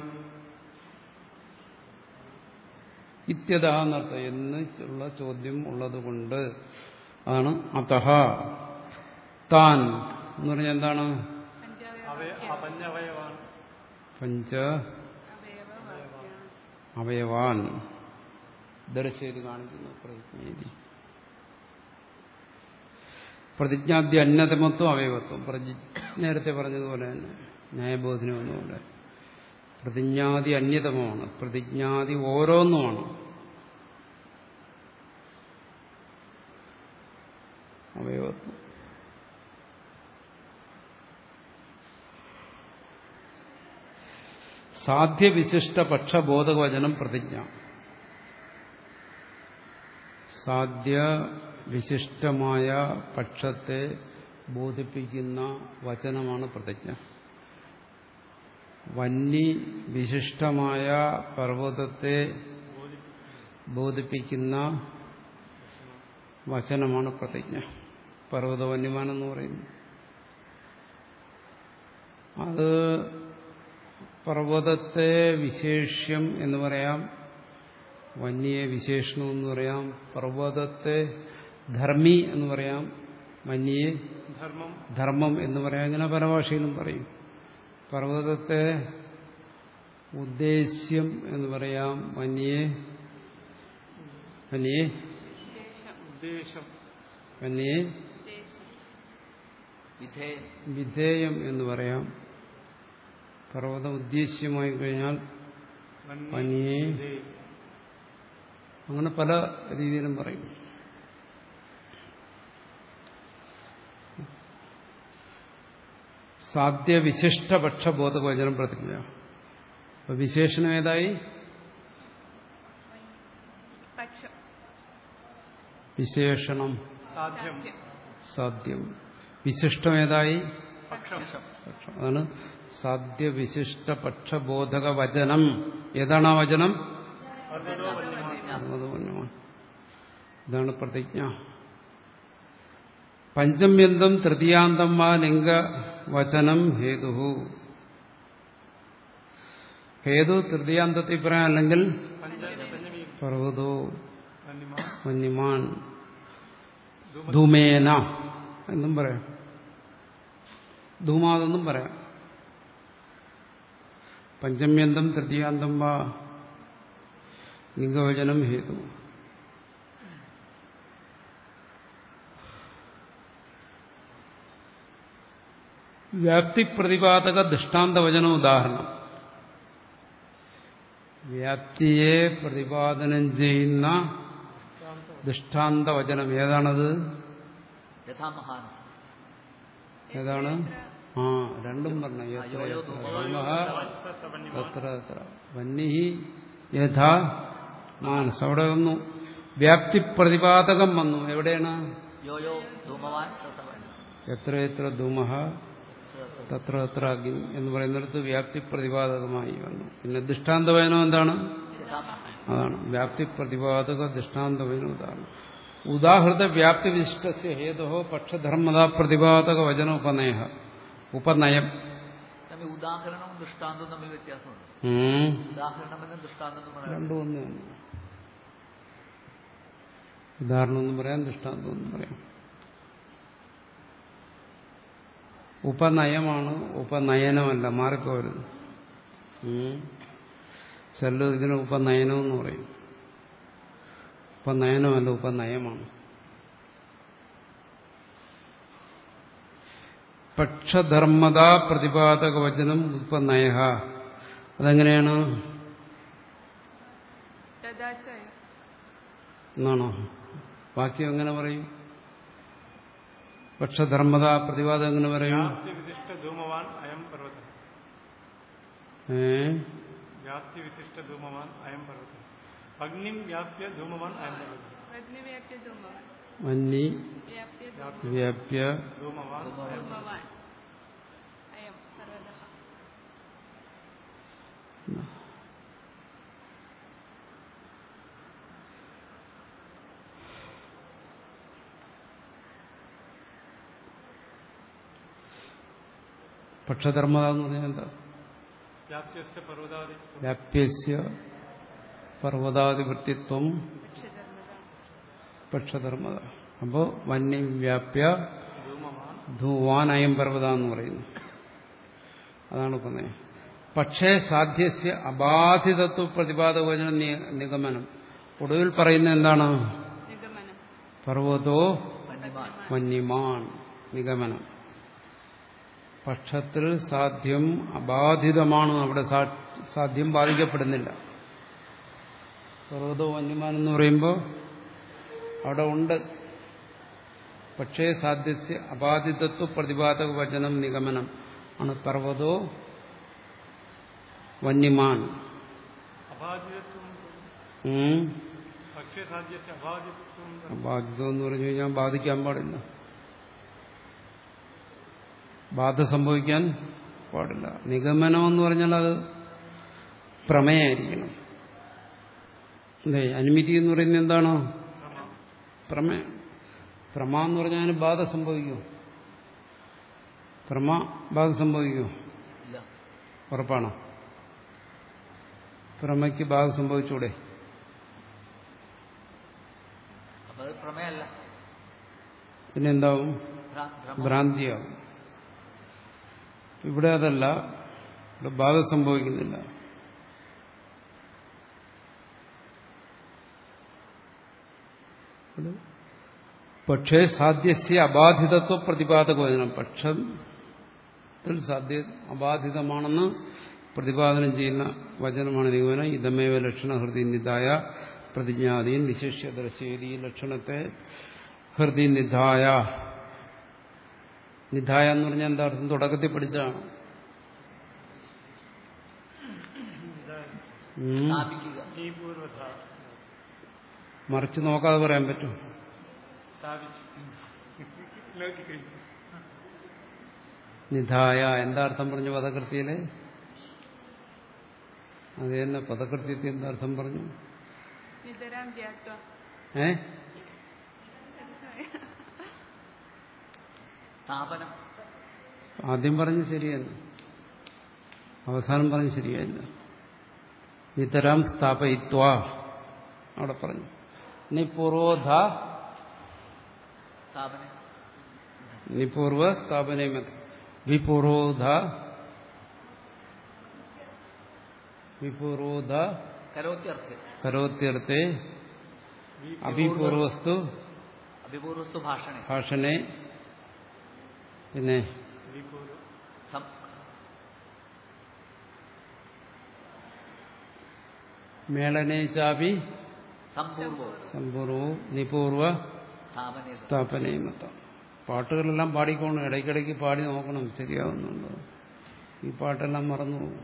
ഇത്യത എന്നർത്ഥം എന്നുള്ള ചോദ്യം ഉള്ളതുകൊണ്ട് ആണ് അതഹ താൻ എന്ന് പറഞ്ഞാൽ എന്താണ്? പഞ്ച അവയവാൻ ദർശയത് കാണിക്കുന്നു. പ്രതിജ്ഞ പ്രതിജ്ഞാദ്യ അന്യതമത്വം അവയവത്വം. പ്രതി നേരത്തെ പറഞ്ഞതുപോലെ തന്നെ ന്യായബോധനം എന്നുപോലെ പ്രതിജ്ഞാതി അന്യതമമാണ്, പ്രതിജ്ഞാതി ഓരോന്നുമാണ്. അവയവത്വം സാധ്യവിശിഷ്ട പക്ഷബോധവചനം പ്രതിജ്ഞ. സാധ്യ വിശിഷ്ടമായ പക്ഷത്തെ ബോധിപ്പിക്കുന്ന വചനമാണ് പ്രതിജ്ഞ. വന്നി വിശിഷ്ടമായ പർവ്വതത്തെ ബോധിപ്പിക്കുന്ന വചനമാണ് പ്രതിജ്ഞ. പർവ്വതവന്യമാനെന്ന് പറയുന്നു. അത് പർവ്വതത്തെ വിശേഷ്യം എന്ന് പറയാം, വന്യയെ വിശേഷണം എന്ന് പറയാം. പർവ്വതത്തെ ധർമ്മി എന്ന് പറയാം, വന്യയെ ധർമ്മം എന്ന് പറയാം. ഇങ്ങനെ പല ഭാഷയിലും പറയും. പർവ്വതത്തെ ഉദ്ദേശ്യം എന്ന് പറയാം, വന്യയെ വന്യയെ വന്യയെ വിധേയം എന്ന് പറയാം. പർവ്വതം ഉദ്ദേശ്യമായി കഴിഞ്ഞാൽ വന്യയെ, അങ്ങനെ പല രീതിയിലും പറയും. സാധ്യവിശിഷ്ടപക്ഷബോധവചനം പ്രതിജ്ഞ. അപ്പൊ വിശേഷണം ഏതായി? വിശേഷണം സാധ്യം. വിശിഷ്ടം ഏതായി? പക്ഷം. അതാണ് സാധ്യവിശിഷ്ട പക്ഷബോധക വചനം. ഏതാണ് ആ വചനം? ഇതാണ് പ്രതിജ്ഞ. പഞ്ചമ്യന്തം തൃതീയാന്തം വാ ലിംഗവചനം ഹേതു. ഹേതു തൃതീയാന്തത്തിൽ പറയാം, അല്ലെങ്കിൽ പർവ്വതോ വന്യമാൻ ധൂമേന എന്നും പറയാം, ധൂമാതെന്നും പറയാം. പഞ്ചമ്യന്തം തൃതീയാന്തം വാ ലിംഗവചനം ഹേതു. വ്യാപ്തിപ്രതിപാദക ദൃഷ്ടാന്തവചന ഉദാഹരണം. വ്യാപ്തിയെ പ്രതിപാദനം ചെയ്യുന്ന ദൃഷ്ടാന്തവചനം ഏതാണത്? ഏതാണ്? ആ രണ്ടും പറഞ്ഞ വന്യഹി യഥാ മാനസ്. അവിടെ വന്നു വ്യാപ്തി പ്രതിപാദകം വന്നു. എവിടെയാണ്? എത്ര എത്ര ധൂമഹ തത്ര തത്ര അഗ്നി എന്ന് പറയുന്നിടത്ത് വ്യാപ്തി പ്രതിപാദകമായി വന്നു. പിന്നെ ദൃഷ്ടാന്തവചനം എന്താണ്? അതാണ് വ്യാപ്തി പ്രതിപാദക ദൃഷ്ടാന്തവചനം. ഉദാഹരണം ഉദാഹൃത വ്യാപ്തി വിശിഷ്ടസ്യ ഹേതോ പക്ഷധർമ്മത പ്രതിപാദക വചന ഉപനയ ഉപനയം. ഉദാഹരണവും ദൃഷ്ടാന്തവും തമ്മിൽ വ്യത്യാസമുണ്ട്. ഉദാഹരണം എന്നും ദൃഷ്ടാന്തം രണ്ടും ഒന്ന് തന്നെ. ഉദാഹരണം എന്നും പറയാം, ദൃഷ്ടാന്തം എന്നും പറയാം. ഉപനയമാണ്, ഉപനയനമല്ല. മാറിപ്പോരുത്. ചില ഇതിന് ഉപനയനം എന്ന് പറയും. ഉപനയനമല്ല, ഉപനയമാണ്. പക്ഷധർമ്മത പ്രതിപാദക വചനം ഉപനയ. അതെങ്ങനെയാണ്? എന്നാണോ വാക്യം എങ്ങനെ പറയും? പക്ഷധർമ്മത പ്രതിപാദം എങ്ങനെ പറയും? ഏ വന്നി വ്യാപ്യ പക്ഷധർമ്മത എന്ന് പറഞ്ഞാൽ എന്താ? വ്യാപ്യസ്യ പർവ്വതാധിപത്യത്വം പക്ഷധർമ്മത. അപ്പോ വന്യം വ്യാപ്യ ധൂവാനയം പർവ്വത എന്ന് പറയുന്നു. അതാണ് പറഞ്ഞത്. പക്ഷേ സാധ്യസ്യ അബാധിതത്വ പ്രതിപാദക വചന നിഗമനം. ഒടുവിൽ പറയുന്ന എന്താണ്? പർവ്വതോ വന്യമാൻ നിഗമനം. പക്ഷത്തിൽ സാധ്യം അബാധിതമാണ്. അവിടെ സാധ്യം ബാധിക്കപ്പെടുന്നില്ല. പർവ്വതോ വന്യമാൻ എന്ന് പറയുമ്പോൾ അവിടെ ഉണ്ട്. പക്ഷേ സാധ്യസ്യ അബാധിതത്വ പ്രതിപാദക വചനം നിഗമനം ആണ് പർവ്വതോ വന്യമാൻ. അബാധിതം എന്ന് പറഞ്ഞു കഴിഞ്ഞാൽ ബാധിക്കാൻ പാടില്ല, ബാധ സംഭവിക്കാൻ പാടില്ല. നിഗമനം എന്ന് പറഞ്ഞാൽ അത് പ്രമേയായിരിക്കണം. അല്ലേ? അനുമതി എന്ന് പറയുന്നത് എന്താണോ? പ്രമേയം. പ്രമ എന്ന് പറഞ്ഞാൽ ബാധ സംഭവിക്കും. പ്രമ ബാധ സംഭവിക്കും? ഉറപ്പാണോ? പ്രമയ്ക്ക് ബാധ സംഭവിച്ചൂടെ? പിന്നെന്താവും? ഭ്രാന്തിയാവും. ഇവിടെ അതല്ല, ഇവിടെ ബാധ സംഭവിക്കുന്നില്ല. പക്ഷേ സാധ്യസ്യ അബാധിതത്വ പ്രതിപാദക വചനം. പക്ഷത്തിൽ സാധ്യ അബാധിതമാണെന്ന് പ്രതിപാദനം ചെയ്യുന്ന വചനമാണ് നിഗമനം. ഇതമേവ ലക്ഷണ ഹൃദി നിധായ പ്രതിജ്ഞാതീൻ വിശേഷ്യ ദർശേതി. ഈ ലക്ഷണത്തെ ഹൃദി നിധായ. നിധായ എന്ന് പറഞ്ഞാൽ എന്താ അർത്ഥം? തുടക്കത്തിൽ പഠിച്ചതാണ്. മറിച്ച് നോക്കാതെ പറയാൻ പറ്റും. നിധായ എന്താ അർത്ഥം പറഞ്ഞു പദകൃത്യയില്? അത് തന്നെ പദകൃത്യത്തിൽ എന്താ അർത്ഥം പറഞ്ഞു? നിതരാം ധ്യാത്വ. ഏ സ്ഥാപനം. ആദ്യം പറഞ്ഞു ശരിയല്ല, അവസാനം പറഞ്ഞു ശരിയല്ല. നിതരാം സ്ഥാപയിത്വ അവിടെ പറഞ്ഞു. ഇനി പൂർവോധ സ്ഥാപനം. ഇനി പൂർവ സ്ഥാപനമ വിപൂർവോധ വിപൂർവോധ കരോത്യർത്ഥേ. കരോത്യർത്ഥേ അഭിപൂർവസ്തു അഭിപൂർവസ്തു ഭാഷണേ. ഭാഷണേ. പിന്നെ സം- മേളനേ ചാപി സംപൂർവോ സമ്പൂർവവും നിപൂർവ സ്ഥാപനേ. സ്ഥാപനയുമത്ത. പാട്ടുകളെല്ലാം പാടിക്കോണം, ഇടയ്ക്കിടയ്ക്ക് പാടി നോക്കണം ശരിയാവുന്നുണ്ടോ. ഈ പാട്ടെല്ലാം മറന്നു പോകും.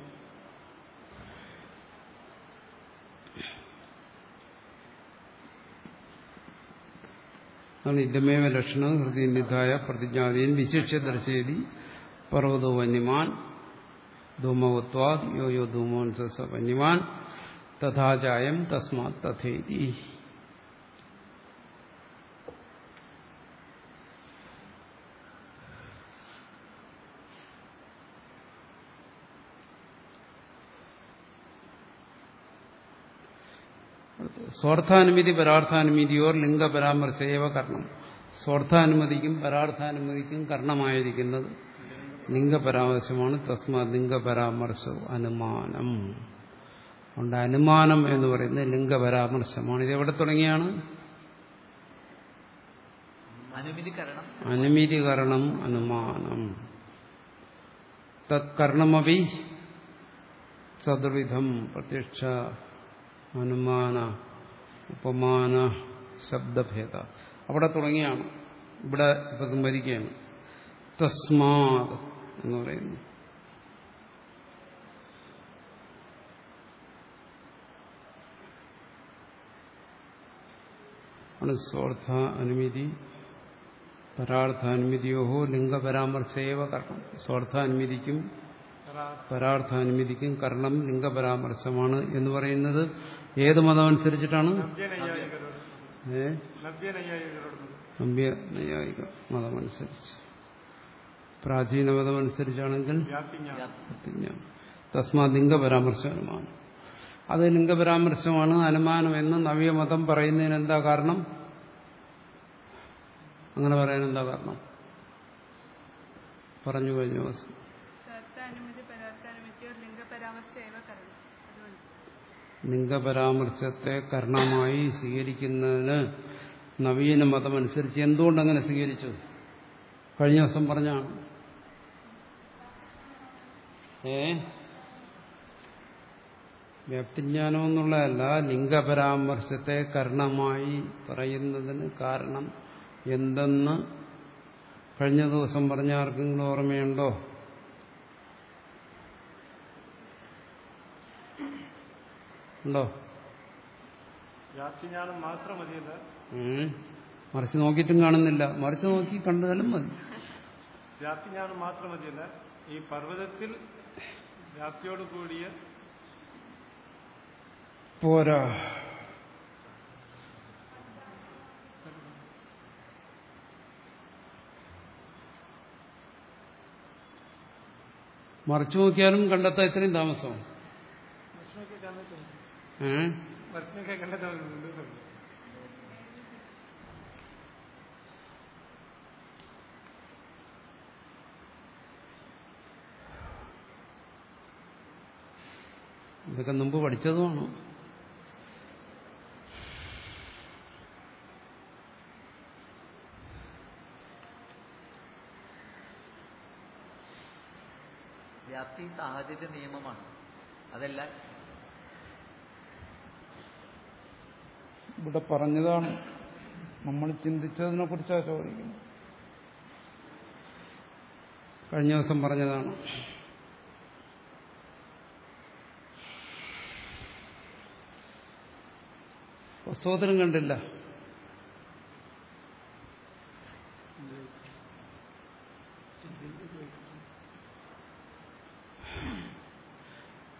ഇതമേവ ലക്ഷണം ഹൃദയനിധായ പ്രതിജ്ഞാതീൻ വിശിഷ്യ ദർശയതി പർവ്വതോ വന്യമാൻ ധൂമവത്വാദ് യോ യോ ധൂമോൻ സ വന്യമാൻ തഥാചായം തസ്മാത് തഥേതി. സ്വാർത്ഥാനുമതി പരാർത്ഥാനുമതിയോർ ലിംഗപരാമർശേവ കർണം. സ്വാർത്ഥാനുമതിക്കും പരാർത്ഥാനുമതിക്കും കർണമായിരിക്കുന്നത് ലിംഗപരാമർശമാണ്. തസ്മാത് ലിംഗപരാമർശവും അനുമാനം ഉണ്ട്. അനുമാനം എന്ന് പറയുന്നത് ലിംഗപരാമർശമാണ്. ഇത് എവിടെ തുടങ്ങിയാണ്? അനുമതികരണം. അനുമതികരണം അനുമാനം. തത്കർണമപി ചതുർവിധം പ്രത്യക്ഷ അനുമാന ഉപമാന ശബ്ദഭേദ അവിടെ തുടങ്ങിയാണ്. ഇവിടെ ഇപ്പൊ സംഭരിക്കുകയാണ്. തസ്മാത് എന്ന് പറയുന്നു. സ്വാർത്ഥ അനുമതി പരാർത്ഥാനുമതിയോ ലിംഗപരാമർശേവ കർണം. സ്വാർത്ഥാനുമതിക്കും പരാർത്ഥാനുമതിക്കും കർണം ലിംഗപരാമർശമാണ് എന്ന് പറയുന്നത് ഏത് മതം അനുസരിച്ചിട്ടാണ്? ഏ നവ്യ നൈയായിക മതമനുസരിച്ച്. പ്രാചീന മതമനുസരിച്ചാണെങ്കിൽ തസ്മാത് ലിംഗപരാമർശമാണ്. അത് ലിംഗപരാമർശമാണ് അനുമാനം എന്ന് നവ്യമതം പറയുന്നതിന് എന്താ കാരണം? അങ്ങനെ പറയാൻ എന്താ കാരണം? പറഞ്ഞു കഴിഞ്ഞ ദിവസം ലിംഗപരാമർശത്തെ കർണമായി സ്വീകരിക്കുന്നതിന് നവീന മതമനുസരിച്ച് എന്തുകൊണ്ടങ്ങനെ സ്വീകരിച്ചു? കഴിഞ്ഞ ദിവസം പറഞ്ഞാണ്. ഏ വ്യാപ്തിജ്ഞാനം എന്നുള്ളതല്ല, ലിംഗപരാമർശത്തെ കർണമായി പറയുന്നതിന് കാരണം എന്തെന്ന് കഴിഞ്ഞ ദിവസം പറഞ്ഞ ആർക്കെങ്കിലും ഓർമ്മയുണ്ടോ? ഉണ്ടോ? വ്യാപ്തിജ്ഞാനം മാത്രം മതിയല്ല. മറിച്ച് നോക്കിയിട്ടും കാണുന്നില്ല. മറിച്ച് നോക്കി കണ്ടാലും മതി. വ്യാപ്തിജ്ഞാനം മാത്രം മതിയല്ല, ഈ പർവ്വതത്തിൽ വ്യാപ്തിയോട് കൂടിയ പോരാ. മറിച്ചു നോക്കിയാലും കണ്ടെത്താൻ ഇത്രയും താമസം. ഏഹ് ഇതൊക്കെ മുമ്പ് പഠിച്ചതുമാണ്. വ്യാപ്തി സാഹചര്യ നിയമമാണ്. അതല്ല ഇവിടെ പറഞ്ഞതാണ്. നമ്മൾ ചിന്തിച്ചതിനെ കുറിച്ചാണ് ചോദിക്കുന്നത്. കഴിഞ്ഞ ദിവസം പറഞ്ഞതാണ്. പുസ്തകത്തിലും കണ്ടില്ല.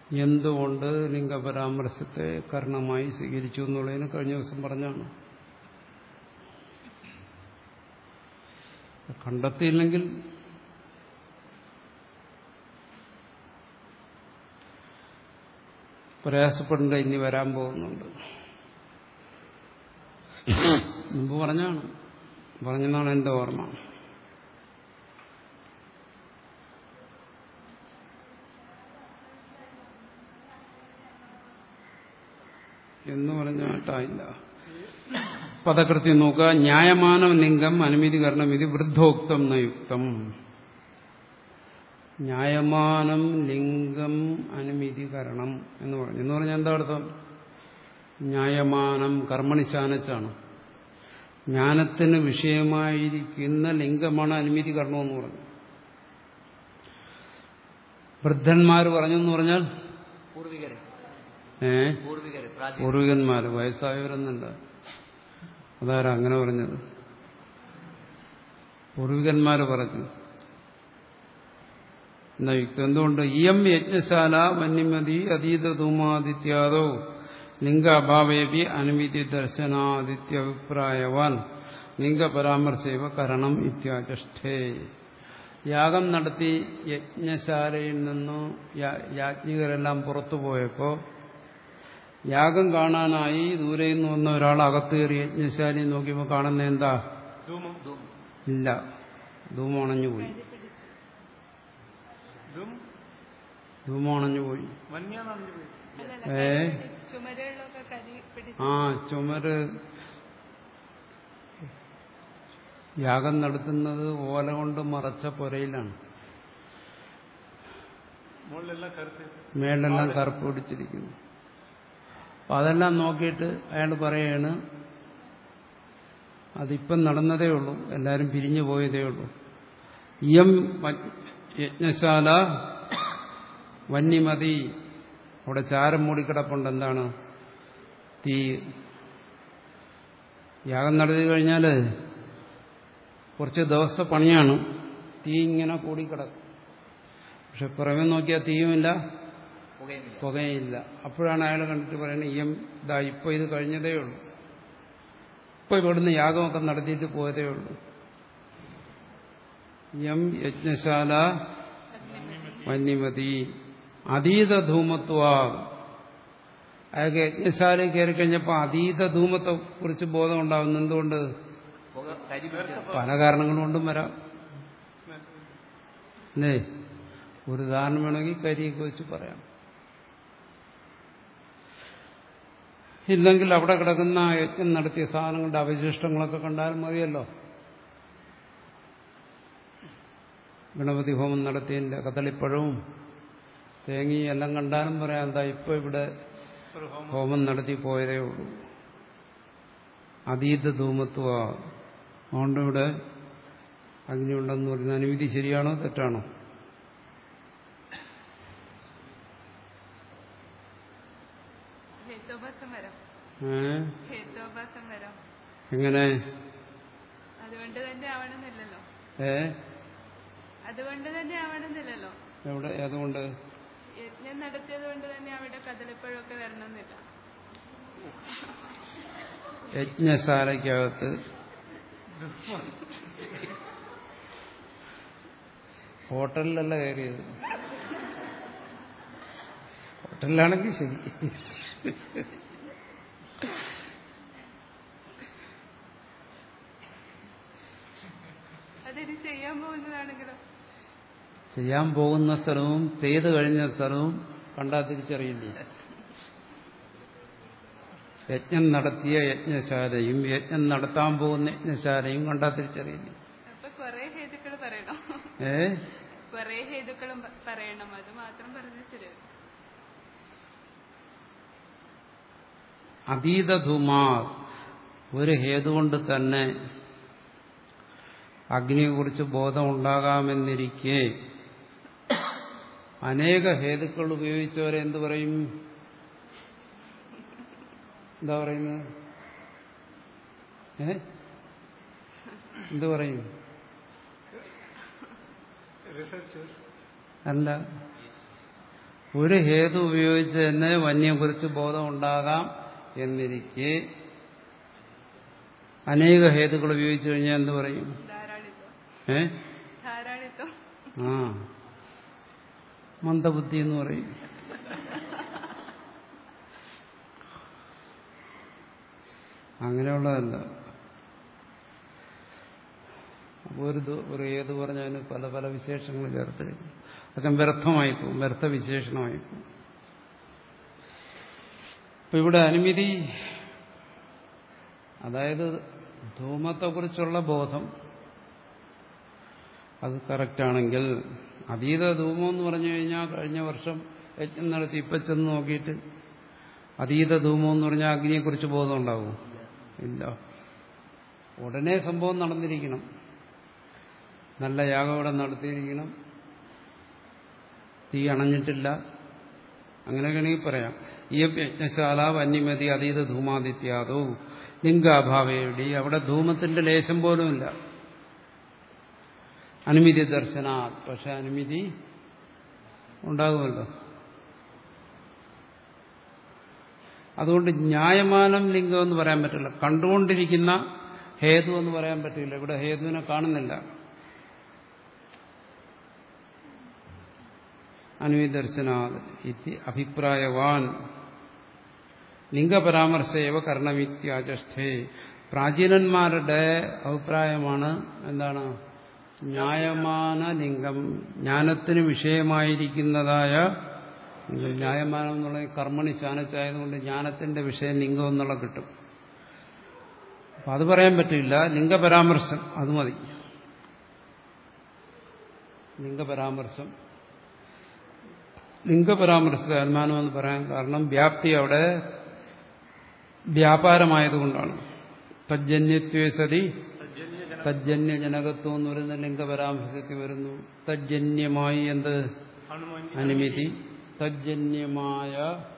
എന്തുകൊണ്ട് ലിംഗപരാമർശത്തെ കർണമായി സ്വീകരിച്ചു എന്നുള്ളതിന് കഴിഞ്ഞ ദിവസം പറഞ്ഞാണ്. കണ്ടെത്തിയില്ലെങ്കിൽ പ്രയാസപ്പെടേണ്ട ഇനി വരാൻ പോകുന്നുണ്ട്. മുമ്പ് പറഞ്ഞാണ്, പറഞ്ഞെന്നാണ് എന്റെ ഓർമ്മ. എന്ന് പറഞ്ഞാട്ടായില്ല. പദകൃത്യം നോക്കുക. ന്യായമാനം ലിംഗം അനുമതികരണം ഇത് വൃദ്ധോക്തം നയുക്തം. ന്യായമാനം ലിംഗം അനുമതികരണം എന്ന് പറഞ്ഞു. എന്ന് പറഞ്ഞാൽ എന്താ അർത്ഥം? ന്യായമാനം കർമ്മണിശാനച്ചാണ്. ജ്ഞാനത്തിന് വിഷയമായിരിക്കുന്ന ലിംഗമാണ് അനുമതികരണം എന്ന് പറഞ്ഞു. വൃദ്ധന്മാർ പറഞ്ഞെന്ന് പറഞ്ഞാൽ പൂർവികരെ ഏ പൂർവികരെ പൂർവികന്മാര് വയസ്സായവരെന്നല്ല. അതാരാ അങ്ങനെ പറഞ്ഞത്? പൂർവികന്മാര് പറഞ്ഞു. എന്താ യുക്തം? എന്തുകൊണ്ട്? ഇയം യജ്ഞശാല വന്യമതി അതീത ധൂമാദിത്യാദോ ലിംഗ അഭാവേപി അനുമതി ദർശനാദിത്യഭിപ്രായവാൻ ലിംഗപരാമർശൈവ കരണം ഇത്യാചഷ്ഠേ. യാഗം നടത്തി യജ്ഞശാലയിൽ നിന്നും യാജ്ഞികരെല്ലാം പുറത്തുപോയപ്പോ യാഗം കാണാനായി ദൂരെ നിന്ന് വന്ന ഒരാൾ അകത്ത് കയറി യജ്ഞശാലയിൽ നോക്കിയപ്പോൾ കാണുന്ന എന്താ? ഇല്ല, ധൂമണഞ്ഞുപോയി. ധൂമണഞ്ഞുപോയി. ഏ ആ ചുമര് യാഗം നടത്തുന്നത് ഓല കൊണ്ട് മറച്ച പുരയിലാണ്. മേലെല്ലാം കറുപ്പ് പിടിച്ചിരിക്കുന്നു. അപ്പൊ അതെല്ലാം നോക്കിയിട്ട് അയാൾ പറയാണ്, അതിപ്പം നടന്നതേ ഉള്ളൂ, എല്ലാരും പിരിഞ്ഞു പോയതേ ഉള്ളൂ. ഇയം യജ്ഞശാല വന്യമതി. അവിടെ ചാരം മൂടിക്കിടപ്പുണ്ട്. എന്താണ്? തീ. യാഗം നടത്തി കഴിഞ്ഞാല് കുറച്ച് ദിവസത്തെ പണിയാണ്. തീ ഇങ്ങനെ കൂടിക്കിടക്കും. പക്ഷെ പുറമെ നോക്കിയാൽ തീയുമില്ല, പുകയില്ല. അപ്പോഴാണ് അയാൾ കണ്ടിട്ട് പറയുന്നത്, ഇയം ഇതാ ഇപ്പൊ ഇത് കഴിഞ്ഞതേ ഉള്ളൂ, ഇപ്പൊ ഇവിടുന്ന് യാഗമൊക്കെ നടത്തിയിട്ട് പോയതേ ഉള്ളൂ. യം യജ്ഞശാല വന്യമതി അതീത ധൂമത്വ. അയാൾക്ക് യജ്ഞശാലയിൽ കയറി കഴിഞ്ഞപ്പോൾ അതീത ധൂമത്തെ കുറിച്ച് ബോധം ഉണ്ടാവുന്നു. എന്തുകൊണ്ട്? പല കാരണങ്ങൾ കൊണ്ടും വരാം അല്ലേ? ഒരു ഉദാഹരണം വേണമെങ്കിൽ കരിയൊക്കെ വെച്ച് പറയാം. ഇല്ലെങ്കിൽ അവിടെ കിടക്കുന്ന യജ്ഞം നടത്തിയ സാധനങ്ങളുടെ അവശിഷ്ടങ്ങളൊക്കെ കണ്ടാലും മതിയല്ലോ. ഗണപതി ഹോമം നടത്തിയതിന്റെ കദളിപ്പഴവും തേങ്ങയും എല്ലാം കണ്ടാലും പറയാം, എന്താ ഇപ്പൊ ഇവിടെ ഹോമം നടത്തി പോയതേ ഉള്ളൂ. അതീത ധൂമത്വ. അതുകൊണ്ട് ഇവിടെ അഗ്നി ഉണ്ടെന്ന് പറയുന്ന അനുമതി ശരിയാണോ തെറ്റാണോ? എങ്ങനെ? അതുകൊണ്ട് തന്നെ ആവണമെന്നില്ലല്ലോ. ഏ അതുകൊണ്ട് തന്നെ ആവണമെന്നില്ലല്ലോ. എവിടെ? ഏതുകൊണ്ട്? യജ്ഞം നടത്തിയത് കൊണ്ട് തന്നെ അവിടെ കദളിപ്പഴമൊക്കെ വരണമെന്നില്ല. യജ്ഞശാലയ്ക്കകത്ത് ഹോട്ടലിലല്ല കയറിയത്. ഹോട്ടലിലാണെങ്കിൽ ശരി. അതിന് ചെയ്യാൻ പോകുന്നതാണെങ്കിലോ? ചെയ്യാൻ പോകുന്ന സ്ഥലവും ചെയ്ത് കഴിഞ്ഞ സ്ഥലവും കണ്ടാൽ തിരിച്ചറിയില്ലേ? യജ്ഞം നടത്തിയ യജ്ഞശാലയും യജ്ഞം നടത്താൻ പോകുന്ന യജ്ഞശാലയും കണ്ടാൽ തിരിച്ചറിയില്ലേ? അപ്പൊ കുറെ ഹേതുക്കൾ പറയണം. ഏ കുറെ ഹേതുക്കളും പറയണം. അത് മാത്രം പറഞ്ഞാൽ ശരി. അതീത ധൂമാ. ഒരു ഹേതു കൊണ്ട് തന്നെ അഗ്നിയെക്കുറിച്ച് ബോധം ഉണ്ടാകാമെന്നിരിക്കെ അനേക ഹേതുക്കൾ ഉപയോഗിച്ചവരെ എന്ത് പറയും? എന്താ പറയുന്നത്? ഏ എന്ത് പറയും? അല്ല, ഒരു ഹേതു ഉപയോഗിച്ച് തന്നെ വന്യയെക്കുറിച്ച് ബോധം ഉണ്ടാകാം എന്നിരിക്കെ അനേക ഹേതുക്കൾ ഉപയോഗിച്ചു കഴിഞ്ഞാൽ എന്ത് പറയും? ധാരാളിത്വം. ഏ ധാരാളിത്വം. ആ മന്ദബുദ്ധി എന്ന് പറയും. അങ്ങനെയുള്ളതല്ല. അപ്പോൾ ഒരു ഒരു ഏത് പറഞ്ഞതിന് പല പല വിശേഷങ്ങൾ ചേർത്ത് അതൊക്കെ വ്യർത്ഥമായി പോകും, വ്യർത്ഥ വിശേഷണമായി പോകും. ഇപ്പൊ ഇവിടെ അനുമതി, അതായത് ധൂമത്തെക്കുറിച്ചുള്ള ബോധം അത് കറക്റ്റാണെങ്കിൽ, അതീത ധൂമം എന്ന് പറഞ്ഞു കഴിഞ്ഞാൽ കഴിഞ്ഞ വർഷം യജ്ഞം നടത്തി ഇപ്പം ചെന്ന് നോക്കിയിട്ട് അതീത ധൂമം എന്ന് പറഞ്ഞാൽ അഗ്നിയെക്കുറിച്ച് ബോധം ഉണ്ടാവും? ഇല്ല. ഉടനെ സംഭവം നടന്നിരിക്കണം. നല്ല യാഗം ഇവിടെ നടത്തിയിരിക്കണം, തീ അണഞ്ഞിട്ടില്ല, അങ്ങനെയൊക്കെയാണെങ്കിൽ പറയാം. ഈ യജ്ഞശാല വന്യമതി അതീത ധൂമാദിത്യാദോ ലിംഗാഭാവേടി, അവിടെ ധൂമത്തിന്റെ ലേശം പോലുമില്ല. അനുമതി ദർശനാ, പക്ഷെ അനുമതി ഉണ്ടാകുമല്ലോ. അതുകൊണ്ട് ന്യായമാനം ലിംഗം എന്ന് പറയാൻ പറ്റില്ല, കണ്ടുകൊണ്ടിരിക്കുന്ന ഹേതു എന്ന് പറയാൻ പറ്റില്ല. ഇവിടെ ഹേതുവിനെ കാണുന്നില്ല. അനുമതി ദർശനാത് ഇതി അഭിപ്രായവാൻ ലിംഗപരാമർശേവ കർണമിത്യാചഷ്ഠേ. പ്രാചീനന്മാരുടെ അഭിപ്രായമാണ് എന്താണ്? ന്യായമാന ലിംഗം, ജ്ഞാനത്തിന് വിഷയമായിരിക്കുന്നതായ ന്യായമാനം എന്നുള്ള കർമ്മണി ശാനച്ചായതുകൊണ്ട് ജ്ഞാനത്തിന്റെ വിഷയം ലിംഗം എന്നുള്ള കിട്ടും. അപ്പൊ അത് പറയാൻ പറ്റില്ല. ലിംഗപരാമർശം അത് മതി. ലിംഗപരാമർശം ലിംഗപരാമർശത്തെ അനുമാനം എന്ന് പറയാൻ കാരണം വ്യാപ്തി അവിടെ വ്യാപാരമായതുകൊണ്ടാണ്. തജ്ജന്യത്വേ സതി തജ്ജന്യജനകത്വം എന്ന് പറയുന്ന ലിംഗപരാമർശത്തിൽ വരുന്നു. തജ്ജന്യമായി എന്ത്? അനുമതി. തജ്ജന്യമായ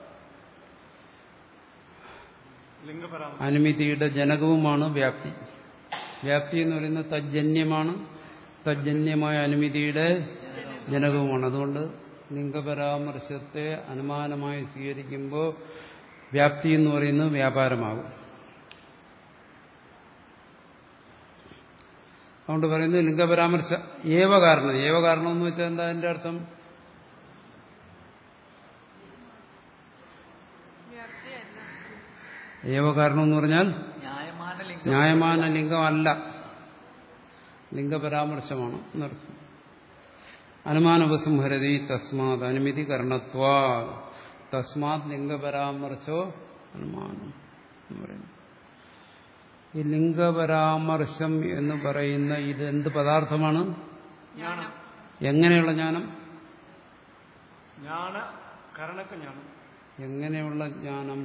അനുമതിയുടെ ജനകവുമാണ് വ്യാപ്തി. വ്യാപ്തി എന്ന് പറയുന്നത് തജ്ജന്യമാണ്, തജ്ജന്യമായ അനുമതിയുടെ ജനകവുമാണ്. അതുകൊണ്ട് ലിംഗപരാമർശത്തെ അനുമാനമായി സ്വീകരിക്കുമ്പോൾ വ്യാപ്തി എന്ന് പറയുന്നത് വ്യാപാരമാകും. അതുകൊണ്ട് പറയുന്നത് ലിംഗപരാമർശ ഏവ കാരണം. ഏവ കാരണം എന്ന് വെച്ചാൽ എന്താ അതിന്റെ അർത്ഥം? ഏവ കാരണം എന്ന് പറഞ്ഞാൽ ന്യായമാന ലിംഗം അല്ല, ലിംഗപരാമർശമാണ് എന്നർത്ഥം. അനുമാനോപസംഹരതി തസ്മാത് അനുമതി കർണത്വാ തസ്മാത് ലിംഗപരാമർശോ അനുമാനം എന്ന് പറയുന്നു. ഈ ലിംഗപരാമർശം എന്ന് പറയുന്ന ഇത് എന്ത് പദാർത്ഥമാണ്? എങ്ങനെയുള്ള ജ്ഞാനം? എങ്ങനെയുള്ള ജ്ഞാനം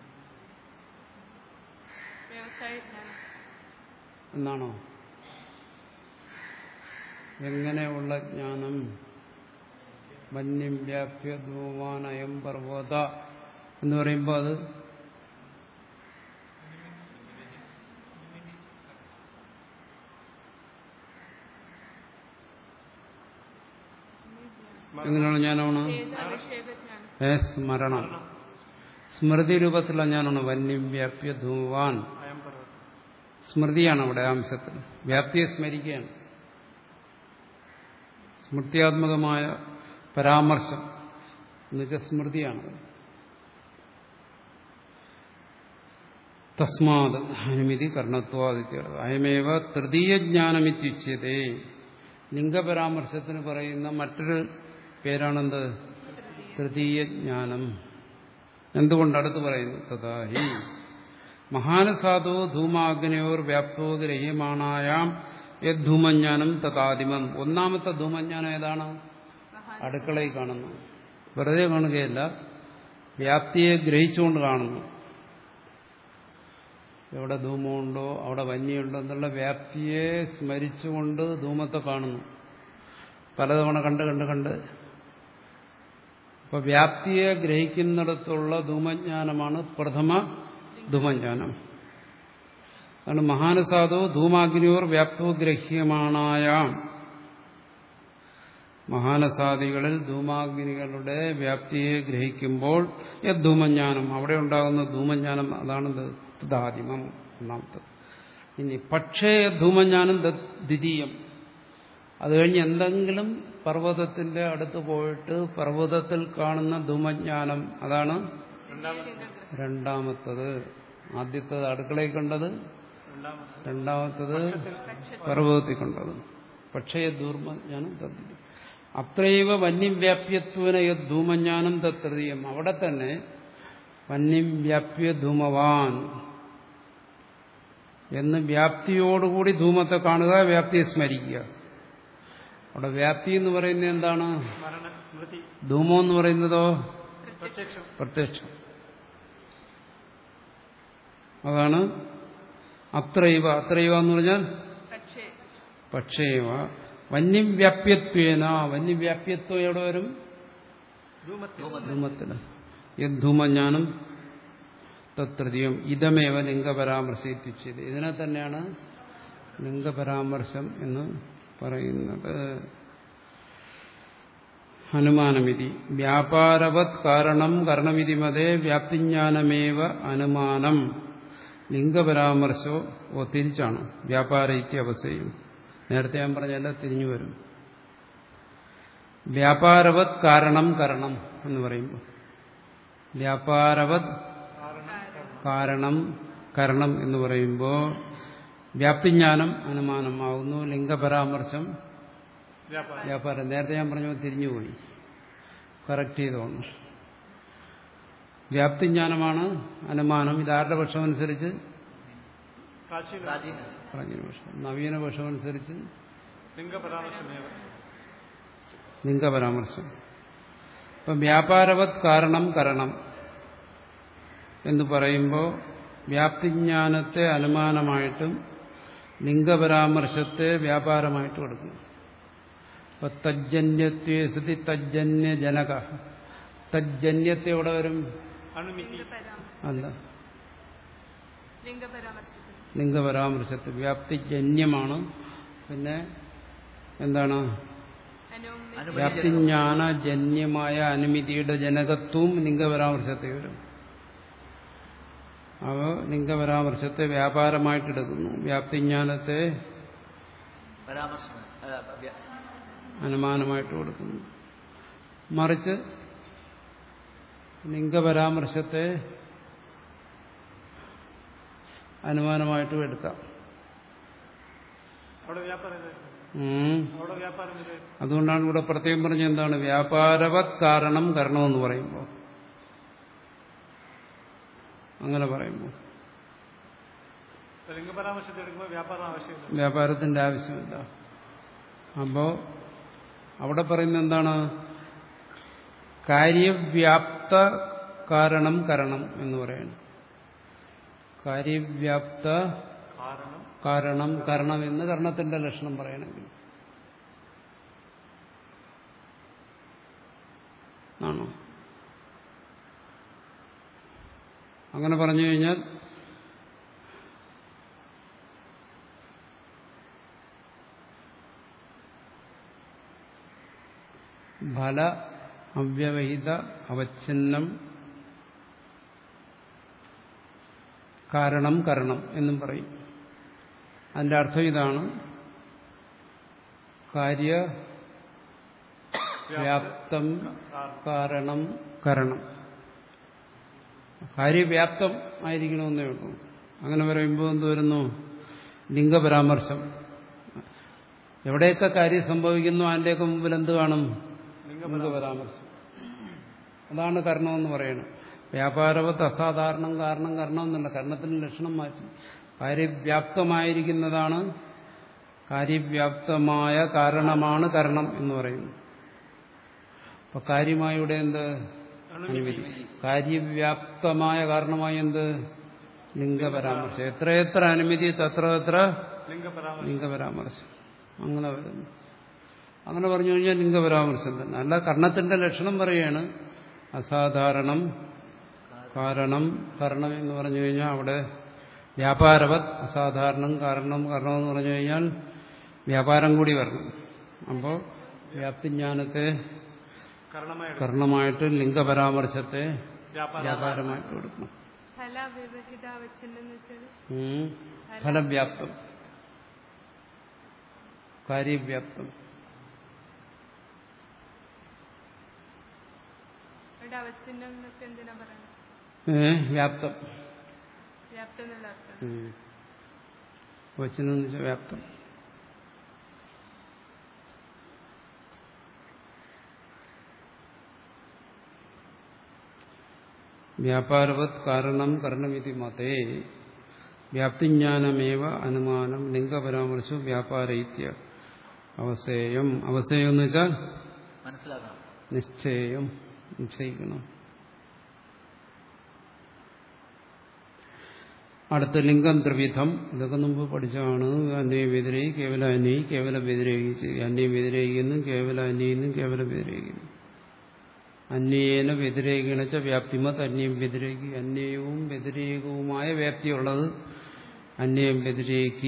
എന്നാണോ? എങ്ങനെയുള്ള ജ്ഞാനം? വന്യം വ്യാപ്യ ധൂമാനയം പർവ്വത എന്ന് പറയുമ്പോൾ അത് എങ്ങനെയുള്ള ജ്ഞാനമാണ്? ഏ സ്മരണം, സ്മൃതി രൂപത്തിലുള്ള ജ്ഞാനമാണ്. വന്യം വ്യാപ്യ ധൂവാൻ സ്മൃതിയാണ് അവിടെ അംശത്തിൽ. വ്യാപ്തിയെ സ്മരിക്കുകയാണ്. സ്മൃത്യാത്മകമായ പരാമർശം എന്നുവെച്ചാൽ സ്മൃതിയാണ്. തസ്മാത് അനുമതി കർണത്വാദിത്യ അയമേവ തൃതീയ ജ്ഞാനമിത്യുച്യതേ. ലിംഗപരാമർശത്തിന് പറയുന്ന മറ്റൊരു പേരാണെന്ത്? തൃതീയ ജ്ഞാനം. എന്തുകൊണ്ട് അടുത്ത് പറയുന്നു? തഥാഹി മഹാനസാധോ ധൂമാഗ്നയോർ വ്യാപ്തോ ഗ്രഹ്യമാണായാം യദ്ധൂമജ്ഞാനം തഥാദിമം. ഒന്നാമത്തെ ധൂമജ്ഞാനം ഏതാണ്? അടുക്കളയിൽ കാണുന്നു. വെറുതെ കാണുകയല്ല, വ്യാപ്തിയെ ഗ്രഹിച്ചുകൊണ്ട് കാണുന്നു. എവിടെ ധൂമമുണ്ടോ അവിടെ വന്യുണ്ടോ എന്നുള്ള വ്യാപ്തിയെ സ്മരിച്ചുകൊണ്ട് ധൂമത്തെ കാണുന്നു. പലതവണ കണ്ട് കണ്ട് കണ്ട് അപ്പൊ വ്യാപ്തിയെ ഗ്രഹിക്കുന്നിടത്തുള്ള ധൂമജ്ഞാനമാണ് പ്രഥമ ധൂമജ്ഞാനം. അതാണ് മഹാനസാധോ ധൂമാഗ്നിയോർ വ്യാപ്തോ ഗ്രഹ്യമാണായാം മഹാനസാദികളിൽ ധൂമാഗ്നികളുടെ വ്യാപ്തിയെ ഗ്രഹിക്കുമ്പോൾ യദ്ധൂമജ്ഞാനം അവിടെ ഉണ്ടാകുന്ന ധൂമജ്ഞാനം അതാണ് തദാദിമം ഒന്നാമത്തത്. ഇനി പക്ഷേ ധൂമജ്ഞാനം ദ്വിതീയം. അത് കഴിഞ്ഞ് എന്തെങ്കിലും പർവ്വതത്തിന്റെ അടുത്ത് പോയിട്ട് പർവ്വതത്തിൽ കാണുന്ന ധൂമജ്ഞാനം അതാണ് രണ്ടാമത്തത്. ആദ്യത്തത് അടുക്കളയിൽ കണ്ടത്, രണ്ടാമത്തത് പർവ്വതത്തിൽ കണ്ടത്. പക്ഷേ ധൂമജ്ഞാനം തദ്ധിതം. അത്രൈവ വന്യവ്യാപ്യത്വന യത് ധൂമജ്ഞാനം തൃതീയം. അവിടെ തന്നെ വന്യവ്യാപ്യ ധൂമവാൻ എന്ന് വ്യാപ്തിയോടുകൂടി ധൂമത്തെ കാണുക, വ്യാപ്തിയെ സ്മരിക്കുക. അവിടെ വ്യാപ്തി എന്ന് പറയുന്നത് എന്താണ്? ധൂമം എന്ന് പറയുന്നതോ പ്രത്യക്ഷം. അതാണ് അത്രൈവ. അത്രൈവ എന്ന് പറഞ്ഞാൽ പക്ഷേവ വന്യവ്യാപ്യത്വേന. വന്യവ്യാപ്യത്വം എവിടെ വരും? ധൂമത്തിന്. യദ്ധൂമജ്ഞാനം തൃതീയം. ഇതമേവ ലിംഗപരാമർശിച്ചത്. ഇതിനെ തന്നെയാണ് ലിംഗപരാമർശം എന്ന് പറയുന്നത്. അനുമാനമിതി വ്യാപാരവത് കാരണം കരണമിതി മതേ വ്യാപ്തിജ്ഞാനമേവ അനുമാനം. ലിംഗപരാമർശോ ഓ തിരിച്ചാണ്. വ്യാപാര ഇത്തി അവസ്ഥയും നേരത്തെ ഞാൻ പറഞ്ഞല്ല, തിരിഞ്ഞു വരും. വ്യാപാരവത് കാരണം കരണം എന്ന് പറയുമ്പോൾ വ്യാപാരവത് കാരണം കരണം എന്ന് പറയുമ്പോൾ വ്യാപ്തിജ്ഞാനം അനുമാനമാകുന്നു. ലിംഗപരാമർശം വ്യാപാരം. നേരത്തെ ഞാൻ പറഞ്ഞപ്പോൾ തിരിഞ്ഞുപോയി, കറക്റ്റ് ചെയ്തോണം. വ്യാപ്തിജ്ഞാനമാണ് അനുമാനം. ഇതാരുടെ പക്ഷമനുസരിച്ച്? പ്രാചീന പക്ഷം. നവീന പക്ഷമനുസരിച്ച് ലിംഗപരാമർശം. ഇപ്പം വ്യാപാരവത് കാരണം കരണം എന്ന് പറയുമ്പോൾ വ്യാപ്തിജ്ഞാനത്തെ അനുമാനമായിട്ടും ലിംഗപരാമർശത്തെ വ്യാപാരമായിട്ടും എടുക്കുന്നു. അപ്പൊ തജ്ജന്യത്വേ സതി തജ്ജന്യജനക. തജ്ജന്യത്തെ എവിടെ വരും? അല്ല, ലിംഗപരാമർശത്തിൽ. വ്യാപ്തിജന്യമാണ്. പിന്നെ എന്താണ്? വ്യാപ്തിജ്ഞാനജന്യമായ അനുമതിയുടെ ജനകത്വവും ലിംഗപരാമർശത്തെ വരും. അവ ലിംഗപരാമർശത്തെ വ്യാപാരമായിട്ടെടുക്കുന്നു, വ്യാപ്തിജ്ഞാനത്തെ അനുമാനമായിട്ട് കൊടുക്കുന്നു. മറിച്ച് ലിംഗപരാമർശത്തെ അനുമാനമായിട്ടും എടുക്കാം. അതുകൊണ്ടാണ് ഇവിടെ പ്രത്യേകം പറഞ്ഞ എന്താണ്? വ്യാപാരവത് കാരണം കരണമെന്ന് പറയുമ്പോൾ, അങ്ങനെ പറയുമ്പോൾ വ്യാപാരത്തിന്റെ ആവശ്യമില്ല. അപ്പോ അവിടെ പറയുന്നത് എന്താണ്? കാര്യവ്യാപ്ത കാരണം കരണം എന്ന് പറയണം. കാര്യവ്യാപ്ത കാരണം കരണം എന്ന് കർണത്തിന്റെ ലക്ഷണം പറയണമെങ്കിൽ ആണോ? അങ്ങനെ പറഞ്ഞു കഴിഞ്ഞാൽ ഫല അവ്യവഹിത അവച്ഛിന്നം കാരണം കരണം എന്നും പറയും. അതിന്റെ അർത്ഥം ഇതാണ്: കാര്യവ്യാപ്തം കാരണം കരണം. കാര്യവ്യാപ്തം ആയിരിക്കണമെന്നേ ഉള്ളൂ. അങ്ങനെ പറയുമ്പോൾ എന്ത് വരുന്നു? ലിംഗപരാമർശം. എവിടെയൊക്കെ കാര്യം സംഭവിക്കുന്നു അതിൻ്റെയൊക്കെ മുമ്പിൽ എന്ത് കാണും? ലിംഗപരാമർശം. അതാണ് കരണമെന്ന് പറയുന്നത്. വ്യാപാരവത്ത് അസാധാരണം കാരണം കരണം എന്നല്ല, കരണത്തിന്റെ ലക്ഷണം മാറ്റി. കാര്യവ്യാപ്തമായിരിക്കുന്നതാണ്, കാര്യവ്യാപ്തമായ കാരണമാണ് കരണം എന്ന് പറയുന്നു. അപ്പൊ കാര്യമായി ഇവിടെ എന്ത്? അനുമതി. കാര്യവ്യാപ്തമായ കാരണമായി എന്ത്? ലിംഗപരാമർശം. എത്രയെത്ര അനുമതി തത്ര തത്ര ലിംഗപരാമർശം. അങ്ങനെ വരുന്നു. അങ്ങനെ പറഞ്ഞു കഴിഞ്ഞാൽ ലിംഗപരാമർശം തന്നെ. അല്ല, കർണത്തിന്റെ ലക്ഷണം പറയുകയാണ്. അസാധാരണം കാരണം കരണം എന്ന് പറഞ്ഞു കഴിഞ്ഞാൽ അവിടെ വ്യാപാരവത് അസാധാരണം കാരണം കരണം എന്ന് പറഞ്ഞു കഴിഞ്ഞാൽ വ്യാപാരം കൂടി വരണം. അപ്പോൾ വ്യാപ്തിജ്ഞാനത്തെ കരണമായി കർണമായിട്ട് ലിംഗപരാമർശത്തെ വ്യാപാരം വ്യാപാരമായിട്ട് കൊടുക്കണം. ഫല വിവഹിത അവച്ഛിന്നം എന്ന് വെച്ചാൽ ഉം. ഫലവ്യാപ്തം, കാര്യവ്യാപ്തം. അവിടെ അവച്ഛിന്നം എന്നൊക്കെ എന്തിനാ പറയുന്നത്? ഏ വ്യാപ്തം. വ്യാപ്തം എന്നുള്ള അർത്ഥം. ഉം. വചനം എന്ന് വെച്ചാൽ വ്യാപ്തം. വ്യാപാരവത് കാരണം കരണമിതി മതേ വ്യാപ്തിജ്ഞാനമേവ അനുമാനം ലിംഗപരാമർശം വ്യാപാരയിത്യ അവസേയം. അവസേയം എന്ന് വെച്ചാൽ മനസ്സിലാക്കണം. നിശ്ചയം, നിശ്ചയിക്കണം. അടുത്ത ലിംഗം ത്രിവിധം. ഇതൊക്കെ മുമ്പ് പഠിച്ചതാണ്. അന്യം വ്യതിരേകി, കേവല അന്യയി, കേവല വ്യതിരേകിച്ച്. അന്യം വ്യതിരേകിയെന്നും കേവല അന്യെന്നും കേവല വ്യതിരേകിയെന്നും. അന്യേന വ്യതിരേകിണച്ച വ്യാപ്തിമത് അന്യം വ്യതിരേകി. അന്യവും വ്യതിരേകവുമായ വ്യാപ്തിയുള്ളത് അന്യം വ്യതിരേകി.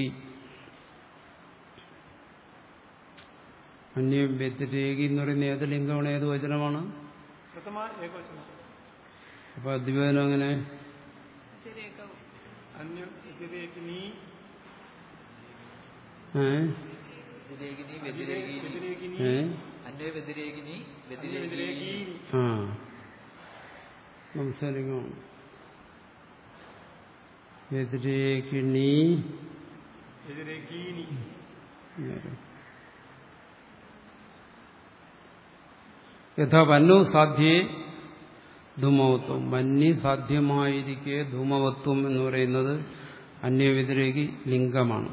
അന്യം വ്യതിരേകി എന്ന് പറയുന്ന ഏത് ലിംഗമാണ്, ഏത് വചനമാണ്? പ്രഥമ ഏകവചനം. അപ്പൊ അദ്വൈതം അങ്ങനെ വ്യതിരേകവും അന്യം വ്യതിരേകിനി ഏഹ് വ്യതിരേകിനി വ്യതിരേകിനി വ്യതിരേകിനി ഏഹ് അന്വയ വ്യതിരേകിനി വ്യതിരേകിനി വ്യതിരേകീനി. ആ സംസാരിക്കണം. വ്യതിരേകിണി വ്യതിരേകീനി. യഥാ വന്നു സാധ്യേ ധൂമവത്വം. വന്നി സാധ്യമായിരിക്കെ ധൂമവത്വം എന്ന് പറയുന്നത് അന്യവ്യതിരേകി ലിംഗമാണ്.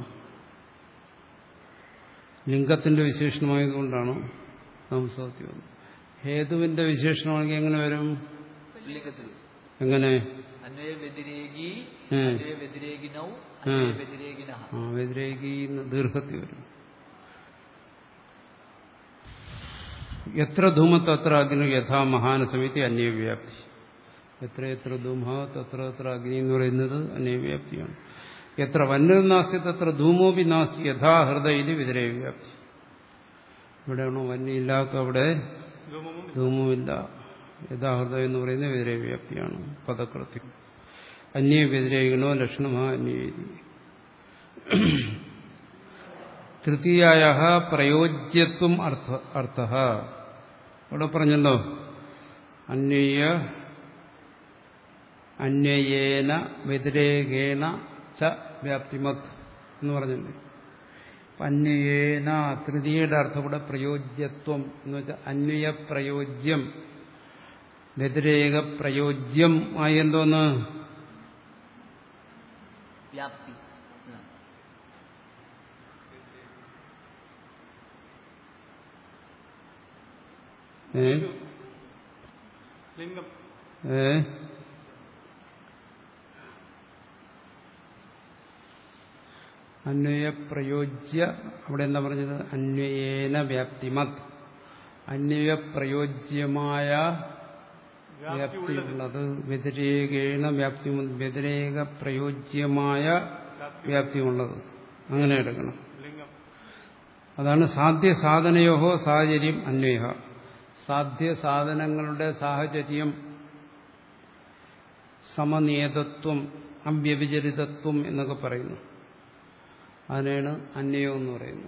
ലിംഗത്തിന്റെ വിശേഷണമായതുകൊണ്ടാണ് സംസത്യം. ഹേതുവിന്റെ വിശേഷണമാണെങ്കിൽ എങ്ങനെ വരും? ലിംഗത്തിൽ എങ്ങനെ? അന്വയ വ്യതിരേകി ഏ. അന്വയ വ്യതിരേകിനൗ അന്വയ വ്യതിരേകിനഃ. ആ വ്യതിരേകി ദീർഘത്തിൽ വരും. എത്ര ധൂമത്തത്ര അഗ്നി യഥാ മഹാനസമിതി അന്യവ്യാപ്തി. എത്ര എത്ര ധൂമ തത്ര എത്ര അഗ്നി എന്ന് പറയുന്നത് അന്യവ്യാപ്തിയാണ്. എത്ര വന്യം നാസ്തി തത്ര ധൂമോപി നാസ്തി യഥാ ഹൃദയില് വ്യതിരേകവ്യാപ്തി. ഇവിടെയാണോ വന്യമില്ലാത്ത അവിടെ ധൂമവും ധൂമമില്ല. യഥാഹൃദയം എന്ന് പറയുന്നത് വ്യതിരേകവ്യാപ്തിയാണ്. പദകൃത്യം അന്യ വ്യതിരേകണോ ലക്ഷണമാ അന്വേതി. തൃതീയായ പ്രയോജ്യത്വം അർത്ഥ അർത്ഥ ഇവിടെ പറഞ്ഞല്ലോ. അന്വയ അന്വയേന വ്യതിരേകേണ ച വ്യാപ്തിമത് എന്ന് പറഞ്ഞല്ലേ. അന്വയേന തൃതീയയുടെ അർത്ഥം ഇവിടെ പ്രയോജ്യത്വം എന്ന് വെച്ചാൽ അന്വയ പ്രയോജ്യം വ്യതിരേക പ്രയോജ്യം ആയി എന്തോന്ന് വ്യാപ്തി. ഏ ലിംഗം ഏ അന്വയ പ്രയോജ്യ അവിടെ എന്താ പറഞ്ഞത്? അന്വയേന വ്യാപ്തിമത്. അന്വയ പ്രയോജ്യമായ വ്യാപ്തിയുള്ളത് വ്യതിരേകേണ വ്യാപ്തി, വ്യതിരേക പ്രയോജ്യമായ വ്യാപ്തിയുള്ളത്. അങ്ങനെ എടുക്കണം. ലിംഗം അതാണ് സാധ്യ സാധനയോഹോ സാഹചര്യം അന്വയ. സാധ്യ സാധനങ്ങളുടെ സാഹചര്യം, സമനിയതത്വം, അവ്യഭിചരിതത്വം എന്നൊക്കെ പറയുന്നു. അതിനാണ് അന്വയം എന്ന് പറയുന്നത്.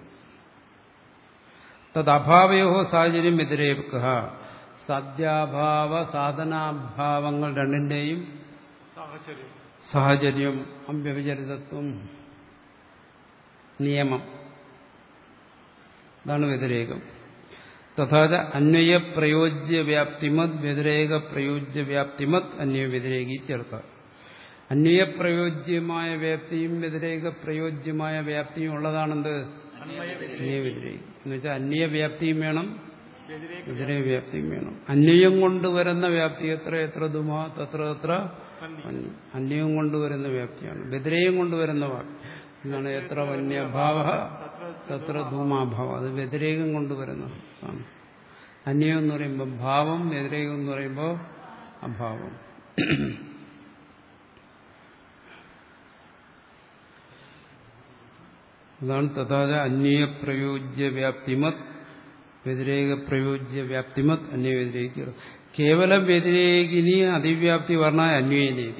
തദ്ഭാവയോ സാഹചര്യം വ്യതിരേക. സാധ്യാഭാവ സാധനാഭാവങ്ങൾ രണ്ടിന്റെയും സാഹചര്യം സാഹചര്യം, അവ്യഭിചരിതത്വം, നിയമം, അതാണ് വ്യതിരേകം. തഥാച അന്വയ പ്രയോജ്യ വ്യാപ്തിമത് വ്യതിരേക പ്രയോജ്യ വ്യാപ്തിമത് അന്വയ വ്യതിരേകി ചേർത്ത. അന്വയ പ്രയോജ്യമായ വ്യാപ്തിയും വ്യതിരേക പ്രയോജ്യമായ വ്യാപ്തിയും ഉള്ളതാണെന്ത്? അന്വയ വ്യതിരേകി എന്ന് വെച്ചാൽ അന്വയ വ്യാപ്തിയും വേണം, വ്യതിരേക വ്യാപ്തിയും വേണം. അന്വയം കൊണ്ടുവരുന്ന വ്യാപ്തി എത്ര എത്ര ധുമ തത്ര എത്ര അന്വയം കൊണ്ടുവരുന്ന വ്യാപ്തിയാണ്. വ്യതിരേകം കൊണ്ടുവരുന്ന വ്യാപ്തി എന്നാണ് എത്ര വന്യഭാവ തത്ര ധൂമാഭാവം. അത് വ്യതിരേകം കൊണ്ടുവരുന്ന ആണ്. അന്വയം എന്ന് പറയുമ്പോൾ ഭാവം, വ്യതിരേകം എന്ന് പറയുമ്പോൾ അഭാവം. അതാണ് തഥാച അന്വയ പ്രയോജ്യ വ്യാപ്തിമത് വ്യതിരേക പ്രയോജ്യ വ്യാപ്തിമത് അന്യ വ്യതിരേക കേവല വ്യതിരേകിനി അതിവ്യാപ്തി വർണ്ണായ അന്വേനേതി.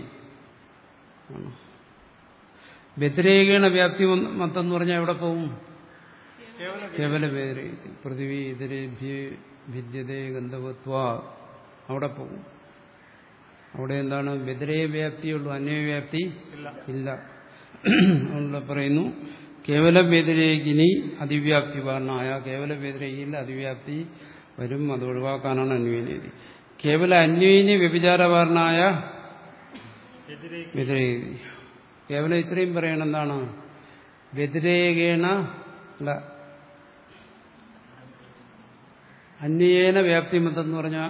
വ്യതിരേകേണ വ്യാപ്തി മത്തെന്ന് പറഞ്ഞാൽ എവിടെ പോകും? കേവല വ്യതിരേകി. പൃഥിവി ഇതരേഭ്യ ഭിദ്യതേ ഗന്ധവത്വ അവിടെ പോകും. അവിടെ എന്താണ്? വ്യതിരേക വ്യാപ്തിയുള്ളൂ, അന്വയവ്യാപ്തി ഇല്ല. അതുകൊണ്ട് പറയുന്നു കേവല വ്യതിരേകിനി അതിവ്യാപ്തി വർണ്ണായ. കേവല വ്യതിരേകിയിൽ അതിവ്യാപ്തി വരും, അത് ഒഴിവാക്കാനാണ് അന്വയനീതി. കേവല അന്വയിനി വ്യഭിചാരവാർണായ വ്യതിരേകി. കേവലം ഇത്രയും പറയണം. എന്താണ്? വ്യതിരേകേണ അല്ല അന്വേന വ്യാപ്തിമത്തെന്ന് പറഞ്ഞാൽ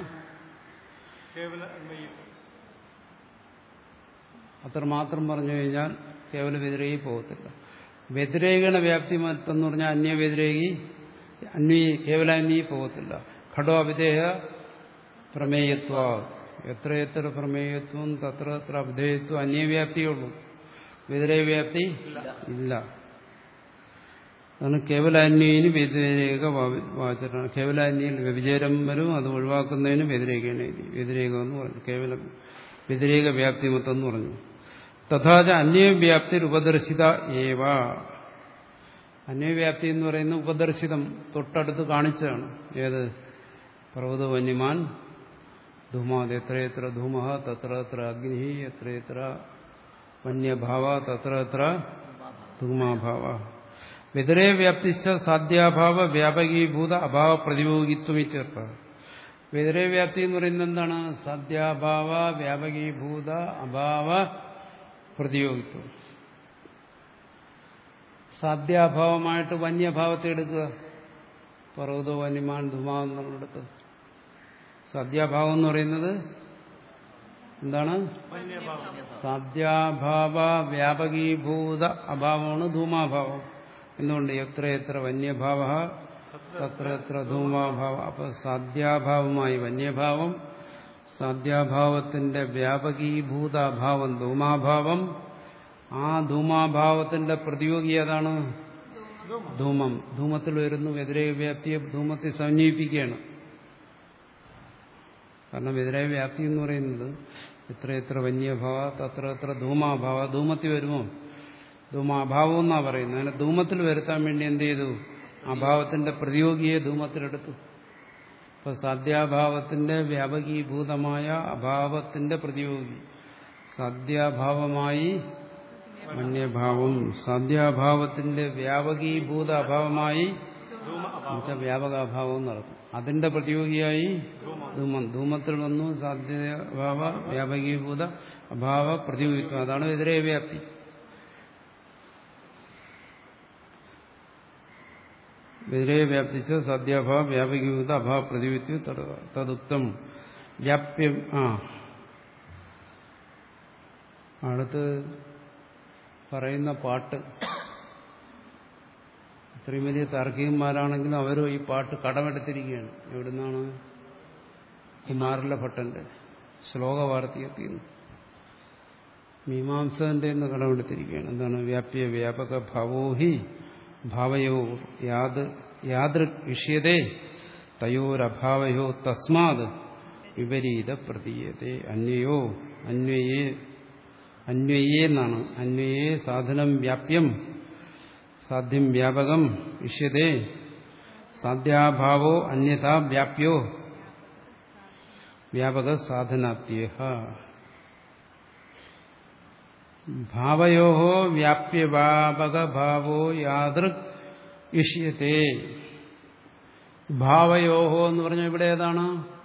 അത്ര മാത്രം പറഞ്ഞു കഴിഞ്ഞാൽ കേവല വ്യതിരേകി പോകത്തില്ല. വ്യതിരേകണ വ്യാപ്തിമത്തെന്ന് പറഞ്ഞാൽ അന്യ വ്യതിരേകി അന്വി കേവല അന്വി പോകത്തില്ല. ഘടോ അവിധേയ പ്രമേയത്വ. എത്രയെത്ര പ്രമേയത്വം തത്ര എത്ര അവിധേയത്വം അന്യവ്യാപ്തിയുള്ളൂ, വ്യതിരേക വ്യാപ്തി ഇല്ല. അതാണ് കേവലാന്യന് വ്യതിരേക വാചരണം. കേവലാന്യയിൽ വ്യഭിചാരം വരും, അത് ഒഴിവാക്കുന്നതിന് വ്യതിരേകേണ വ്യതിരേകം എന്ന് പറഞ്ഞു. കേവലം വ്യതിരേക വ്യാപ്തിമത്തെന്ന് പറഞ്ഞു. തഥാച അന്യവ്യാപ്തി ഉപദർശിത ഏവ. അന്യവ്യാപ്തി എന്ന് പറയുന്ന ഉപദർശിതം തൊട്ടടുത്ത് കാണിച്ചതാണ്. ഏത്? പർവ്വത വന്യമാൻ ധൂമാത്. എത്രയെത്ര ധൂമ തത്ര എത്ര അഗ്നി, എത്രയെത്ര വന്യഭാവ തത്ര എത്ര ധൂമാഭാവ. വ്യതിരേക വ്യാപ്തിച്ച സാധ്യാഭാവ വ്യാപകീഭൂത അഭാവ പ്രതിയോഗിത്വം ഇത്യർത്ഥ. വ്യതിരേക വ്യാപ്തി എന്ന് പറയുന്നത് എന്താണ്? സാധ്യാഭാവ വ്യാപകീഭൂത അഭാവ പ്രതിയോഗിത്വം. സാധ്യാഭാവമായിട്ട് വന്യഭാവത്തെ എടുക്കുക. പർവ്വതോ വന്യമാൻ ധുമാ എന്നുള്ളിടത്ത് സാധ്യാഭാവം എന്ന് പറയുന്നത് എന്താണ്? സാധ്യാഭാവ വ്യാപകീഭൂത അഭാവമാണ് ധൂമാഭാവം. എന്തുകൊണ്ട്? എത്ര എത്ര വന്യഭാവ തത്ര എത്ര ധൂമാഭാവ. അപ്പൊ സാധ്യാഭാവമായി വന്യഭാവം, സാധ്യാഭാവത്തിന്റെ വ്യാപകീഭൂത അഭാവം ധൂമാഭാവം. ആ ധൂമാഭാവത്തിന്റെ പ്രതിയോഗി ഏതാണ്? ധൂമം. ധൂമത്തിൽ വരുന്നു. വ്യതിരേക വ്യാപ്തിയെ ധൂമത്തെ സമന്വയിപ്പിക്കുകയാണ്. കാരണം വ്യതിരേക വ്യാപ്തി എന്ന് പറയുന്നത് എത്ര എത്ര വന്യഭാവ തത്ര എത്ര ധൂമാഭാവ. ധൂമത്തിൽ വരുമോ? ധൂമാഭാവം എന്നാ പറയുന്നത്. അങ്ങനെ ധൂമത്തിൽ വരുത്താൻ വേണ്ടി എന്ത് ചെയ്തു? അഭാവത്തിന്റെ പ്രതിയോഗിയെ ധൂമത്തിലെടുത്തു. ഇപ്പൊ സാധ്യാഭാവത്തിന്റെ വ്യാപകീഭൂതമായ അഭാവത്തിന്റെ പ്രതിയോഗി സാധ്യാഭാവമായി വന്യഭാവം, സാധ്യാഭാവത്തിന്റെ വ്യാപകീഭൂത അഭാവമായി വ്യാപകാഭാവം നടക്കും. അതിന്റെ പ്രതിയോഗിയായി ധൂമം. ധൂമത്തിൽ വന്നു സാധ്യഭാവ വ്യാപകീഭൂത അഭാവ പ്രതിയോഗിത്വം. അതാണ് വ്യതിരേക വ്യാപ്തി. വ്യതിരേക വ്യാപ്തിച്ച സാധ്യാഭാവ വ്യാപകീഭൂത അഭാവ പ്രതിയോഗിത്വം തദുക്തം വ്യാപ്യം. ആ അടുത്ത് പറയുന്ന പാട്ട് ഇത്രയും വലിയ താർക്കികന്മാരാണെങ്കിലും അവരും ഈ പാട്ട് കടമെടുത്തിരിക്കുകയാണ്. എവിടുന്നാണ്? കുമാരല ഭട്ടന്റെ ശ്ലോകവാർത്തികത്തിൽ നിന്ന്, മീമാംസന്റെ നിന്ന് കടമെടുത്തിരിക്കുകയാണ്. എന്താണ്? വ്യാപ്യ വ്യാപക ഭാവോഹി ഭാവയോ യാത് യാദൃക് വിഷ്യതേ തയോരഭാവയോ തസ്മാത് വിപരീത പ്രതീയതേ. അന്വയോ അന്വയേ അന്വയേ എന്നാണ്. അന്വയേ സാധനം വ്യാപ്യം സാധ്യം വ്യാപകം ഇഷ്യതേ സാധ്യാഭാവോ അന്യഥാ വ്യാപ്യോ വ്യാപക സാധനാപ്യേഹ. ഭാവയോ വ്യാപ്യവ്യാപക ഭാവോ യാദൃക് ഇഷ്യതേ. ഭാവയോഹോ എന്ന് പറഞ്ഞാൽ ഇവിടെ ഏതാണ്?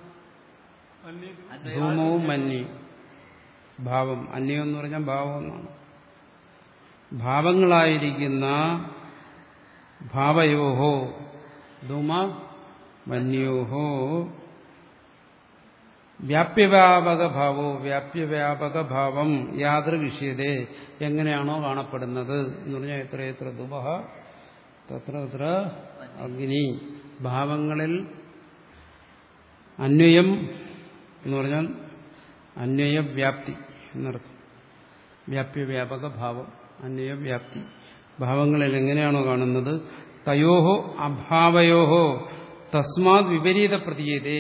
ധൂമവും മന്യും. ഭാവം അന്യം എന്ന് പറഞ്ഞാൽ ഭാവം എന്നാണ്. ഭാവങ്ങളായിരിക്കുന്ന ഭാവയോഹോ ധൂമ മന്യോഹോ വ്യാപ്യവ്യാപക ഭാവോ വ്യാപ്യവ്യാപക ഭാവം യാദൃവിഷ്യതേ എങ്ങനെയാണോ കാണപ്പെടുന്നത് എന്ന് പറഞ്ഞാൽ എത്ര എത്ര ധുമഃ തത്ര എത്ര അഗ്നി. ഭാവങ്ങളിൽ അന്വയം എന്ന് പറഞ്ഞാൽ അന്വയവ്യാപ്തി എന്നർത്ഥം. വ്യാപ്യവ്യാപക ഭാവം അന്വയവ്യാപ്തി. ഭാവങ്ങളിൽ എങ്ങനെയാണോ കാണുന്നത് തയോഹോ അഭാവയോഹോ തസ്മാത് വിപരീത പ്രതീയതേ.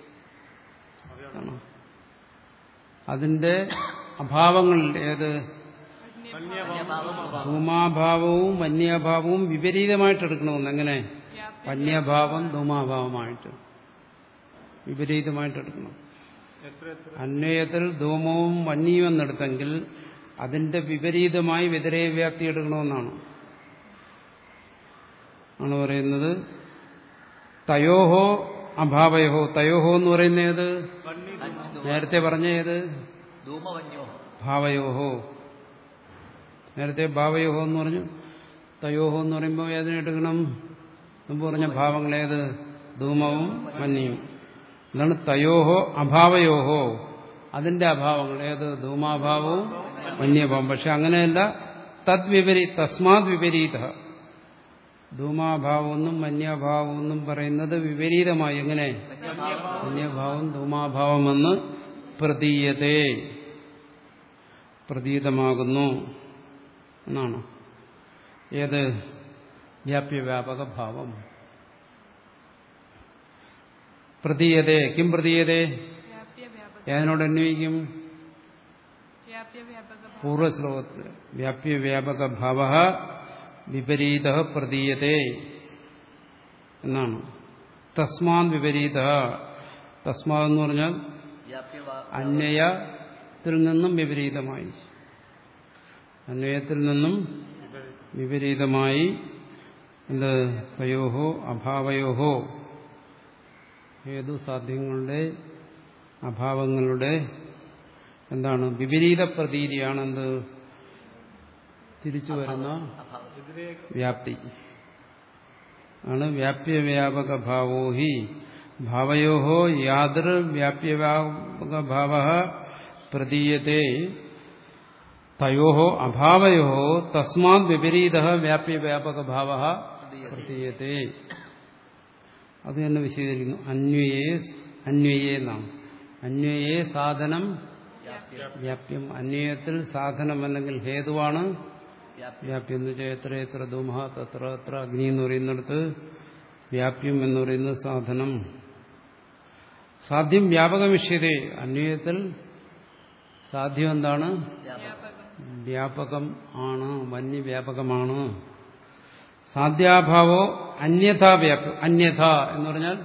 അതിന്റെ അഭാവങ്ങളിൽ ഏത് ധൂമാഭാവവും വന്യഭാവവും വിപരീതമായിട്ട് എടുക്കണമെന്ന്. എങ്ങനെ? വന്യഭാവം ധൂമാഭാവമായിട്ട് വിപരീതമായിട്ട് എടുക്കണം. അന്വയത്തിൽ ധൂമവും വന്യവും എന്നെടുത്തെങ്കിൽ അതിന്റെ വിപരീതമായി വ്യതിരേക വ്യാപ്തി എടുക്കണമെന്നാണ് ആണ് പറയുന്നത്. തയോഹോ അഭാവയോഹോ. തയോഹോ എന്ന് പറയുന്ന ഏത്? നേരത്തെ പറഞ്ഞ ഏത്? ഭാവയോഹോ. നേരത്തെ ഭാവയോഹോ എന്ന് പറഞ്ഞു. തയോഹോ എന്ന് പറയുമ്പോൾ ഏതിനെടുക്കണം? മുമ്പ് പറഞ്ഞ ഭാവങ്ങളേത്? ധൂമവും വന്യവും. എന്താണ് തയോഹോ അഭാവയോഹോ? അതിന്റെ അഭാവങ്ങൾ ഏത്? ധൂമാഭാവവും വന്യഭാവം. പക്ഷെ അങ്ങനെയല്ല. തദ് വിപരീ തസ്മാത് വിപരീത. ധൂമാഭാവമെന്നും വന്യഭാവമെന്നും പറയുന്നത് വിപരീതമായി. എങ്ങനെ? വന്യഭാവം ധൂമാഭാവമെന്ന് പ്രതീയതേ, പ്രതീതമാകുന്നു എന്നാണ്. ഏത്? വ്യാപ്യവ്യാപക ഭാവം. പ്രതീയതേ. കിം പ്രതീയതേ? ഏതിനോട് അന്വയിക്കും? പൂർവ്വശ്ലോകത്തിൽ വ്യാപ്യവ്യാപക ഭാവ വിപരീത പ്രതീയതേ എന്നാണ്. തസ്മാത് വിപരീത. തസ്മാത് എന്ന് പറഞ്ഞാൽ അന്വയത്തിൽ നിന്നും വിപരീതമായി. അന്വയത്തിൽ നിന്നും വിപരീതമായി എന്ത്? തയോഹോ അഭാവയോഹോ. ഏതു സാധ്യങ്ങളുടെ അഭാവങ്ങളുടെ എന്താണ്? വിപരീത പ്രതീതിയാണ് എന്ത്? തിരിച്ചു വരുന്ന വ്യാപ്തി ആണ്. വ്യാപ്യവ്യാപക ഭാവോ ഹി ഭാവയോഹോ യാതൊരു വ്യാപ്യവ്യാപക ഭാവ പ്രതീയത്തെ തയോഹോ അഭാവയോഹോ തസ്മാത് വിപരീത വ്യാപ്യവ്യാപക ഭാവ പ്രതീയത്തെ. അത് തന്നെ വിശദീകരിക്കുന്നു. അന്വയേ അന്വയേ നാം അന്വയേ സാധനം വ്യാപ്യം. അന്വയത്തിൽ സാധനം അല്ലെങ്കിൽ ഹേതുവാണ് വ്യാപ്യം എന്ന് വെച്ചാൽ എത്ര എത്ര ധൂമ തത്ര എത്ര അഗ്നി എന്ന് പറയുന്നിടത്ത് വ്യാപ്യം എന്ന് പറയുന്നത് സാധനം. സാധ്യം വ്യാപകം വിഷയതേ. അന്വയത്തിൽ സാധ്യം എന്താണ്? വ്യാപകം ആണ്, വന്യവ്യാപകമാണ്. സാധ്യാഭാവോ അന്യഥാ വ്യാപ്യം. അന്യഥ എന്ന് പറഞ്ഞാൽ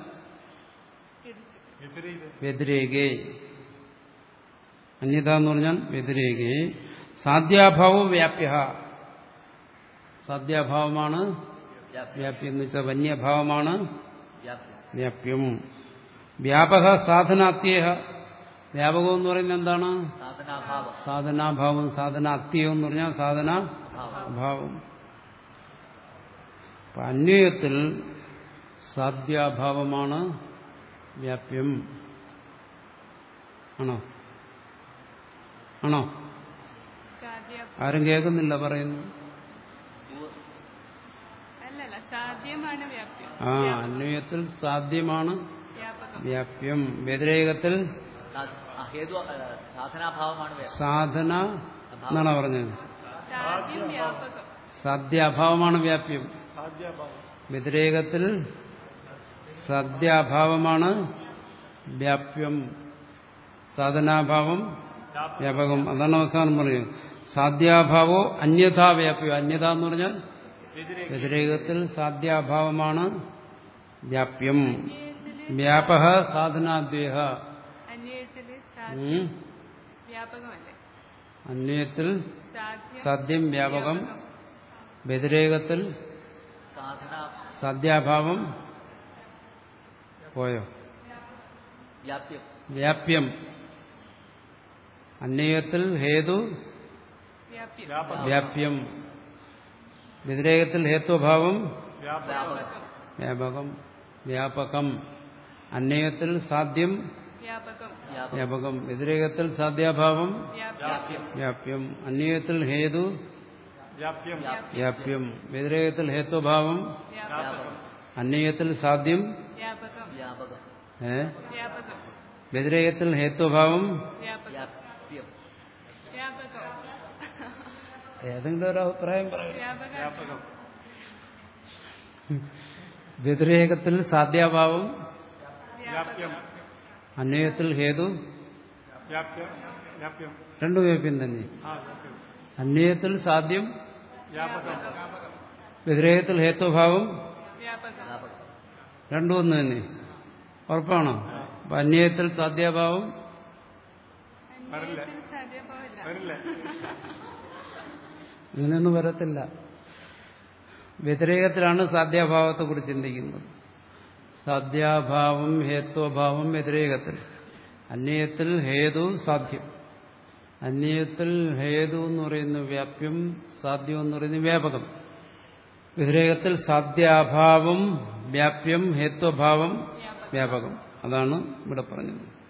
വ്യതിരേകേ. അന്യഥ എന്ന് പറഞ്ഞാൽ വ്യതിരേകേ. സാധ്യാഭാവോ വ്യാപ്യ. സാധ്യാഭാവമാണ് വ്യാപ്യം എന്ന് വെച്ചാൽ വന്യഭാവമാണ് വ്യാപ്യം. വ്യാപക സാധനാത്യേഹ. വ്യാപകം എന്ന് പറയുന്നത് എന്താണ്? സാധനാഭാവം. സാധനാത്യം എന്ന് പറഞ്ഞാൽ സാധനാഭാവം. അന്വയത്തിൽ സാധ്യാഭാവമാണ് വ്യാപ്യം. ആണോ? ആണോ? ആരും കേൾക്കുന്നില്ല പറയുന്നു. ആ അന്വയത്തിൽ സാധ്യമാണ് വ്യാപ്യം. വ്യതിരേകത്തിൽ സാധന എന്നാണ് പറഞ്ഞത്. സാധ്യാഭാവമാണ് വ്യാപ്യം. വ്യതിരേകത്തിൽ സാധ്യാഭാവമാണ് വ്യാപ്യം. സാധനാഭാവം വ്യാപകം. അതാണ് അവസാനം പറയുന്നത്. സാധ്യാഭാവോ അന്യഥാ വ്യാപ്യം. അന്യഥ എന്ന് പറഞ്ഞാൽ വ്യതിരേകത്തിൽ സാധ്യാഭാവമാണ് വ്യാപ്യം. വ്യാപക സാധനാദ്വേഹ. അന്വയത്തിൽ സാധ്യം വ്യാപകം. വ്യതിരേകത്തിൽ സാധ്യാഭാവം പോയോ? വ്യാപ്യം. അന്വയത്തിൽ ഹേതു വ്യാപ്യം. വ്യതിരേകത്തിൽ ഹേത്വഭാവം വ്യാപകം. വ്യാപകം. അന്വയത്തിൽ സാധ്യം വ്യാപകം. വ്യതിരേകത്തിൽ സാധ്യാഭാവം വ്യാപ്യം. അന്വയത്തിൽ ഹേതു വ്യാപ്യം. വ്യതിരേകത്തിൽ ഹേത്വഭാവം. അന്വയത്തിൽ സാധ്യം ഏ വ്യതിരേകത്തിൽ ഹേത്വഭാവം. ഏതെങ്കിലും ഒരു അഭിപ്രായം പറയും. വ്യതിരേകത്തിൽ സാധ്യാഭാവം, വ്യാപ്യം അന്വയത്തിൽ ഹേതു, വ്യാപ്യം വ്യാപ്യം രണ്ടു വ്യാപ്യം തന്നെ. ആ വ്യാപ്യം അന്വയത്തിൽ സാധ്യം, വ്യാപകം വ്യതിരേകത്തിൽ ഹേത്വഭാവം, വ്യാപകം. വ്യാപകം. രണ്ടും ഒന്ന് തന്നെ. ഉറപ്പാണോ? അപ്പൊ അന്വയത്തിൽ സാധ്യാഭാവം വരില്ല അന്വയത്തിൽ സാധ്യഭാവമില്ല. വരില്ല ഇങ്ങനെയൊന്നും വരത്തില്ല. വ്യതിരേകത്തിലാണ് സാധ്യാഭാവത്തെക്കുറിച്ച് ചിന്തിക്കുന്നത്. സാധ്യാഭാവം ഹേത്വഭാവം വ്യതിരേകത്തിൽ. അന്വയത്തിൽ ഹേതു സാധ്യം. അന്വയത്തിൽ ഹേതു എന്ന് പറയുന്ന വ്യാപ്യം, സാധ്യം എന്ന് പറയുന്ന വ്യാപകം. വ്യതിരേകത്തിൽ സാധ്യാഭാവം വ്യാപ്യം, ഹേത്വഭാവം വ്യാപകം. അതാണ് ഇവിടെ പറഞ്ഞത്.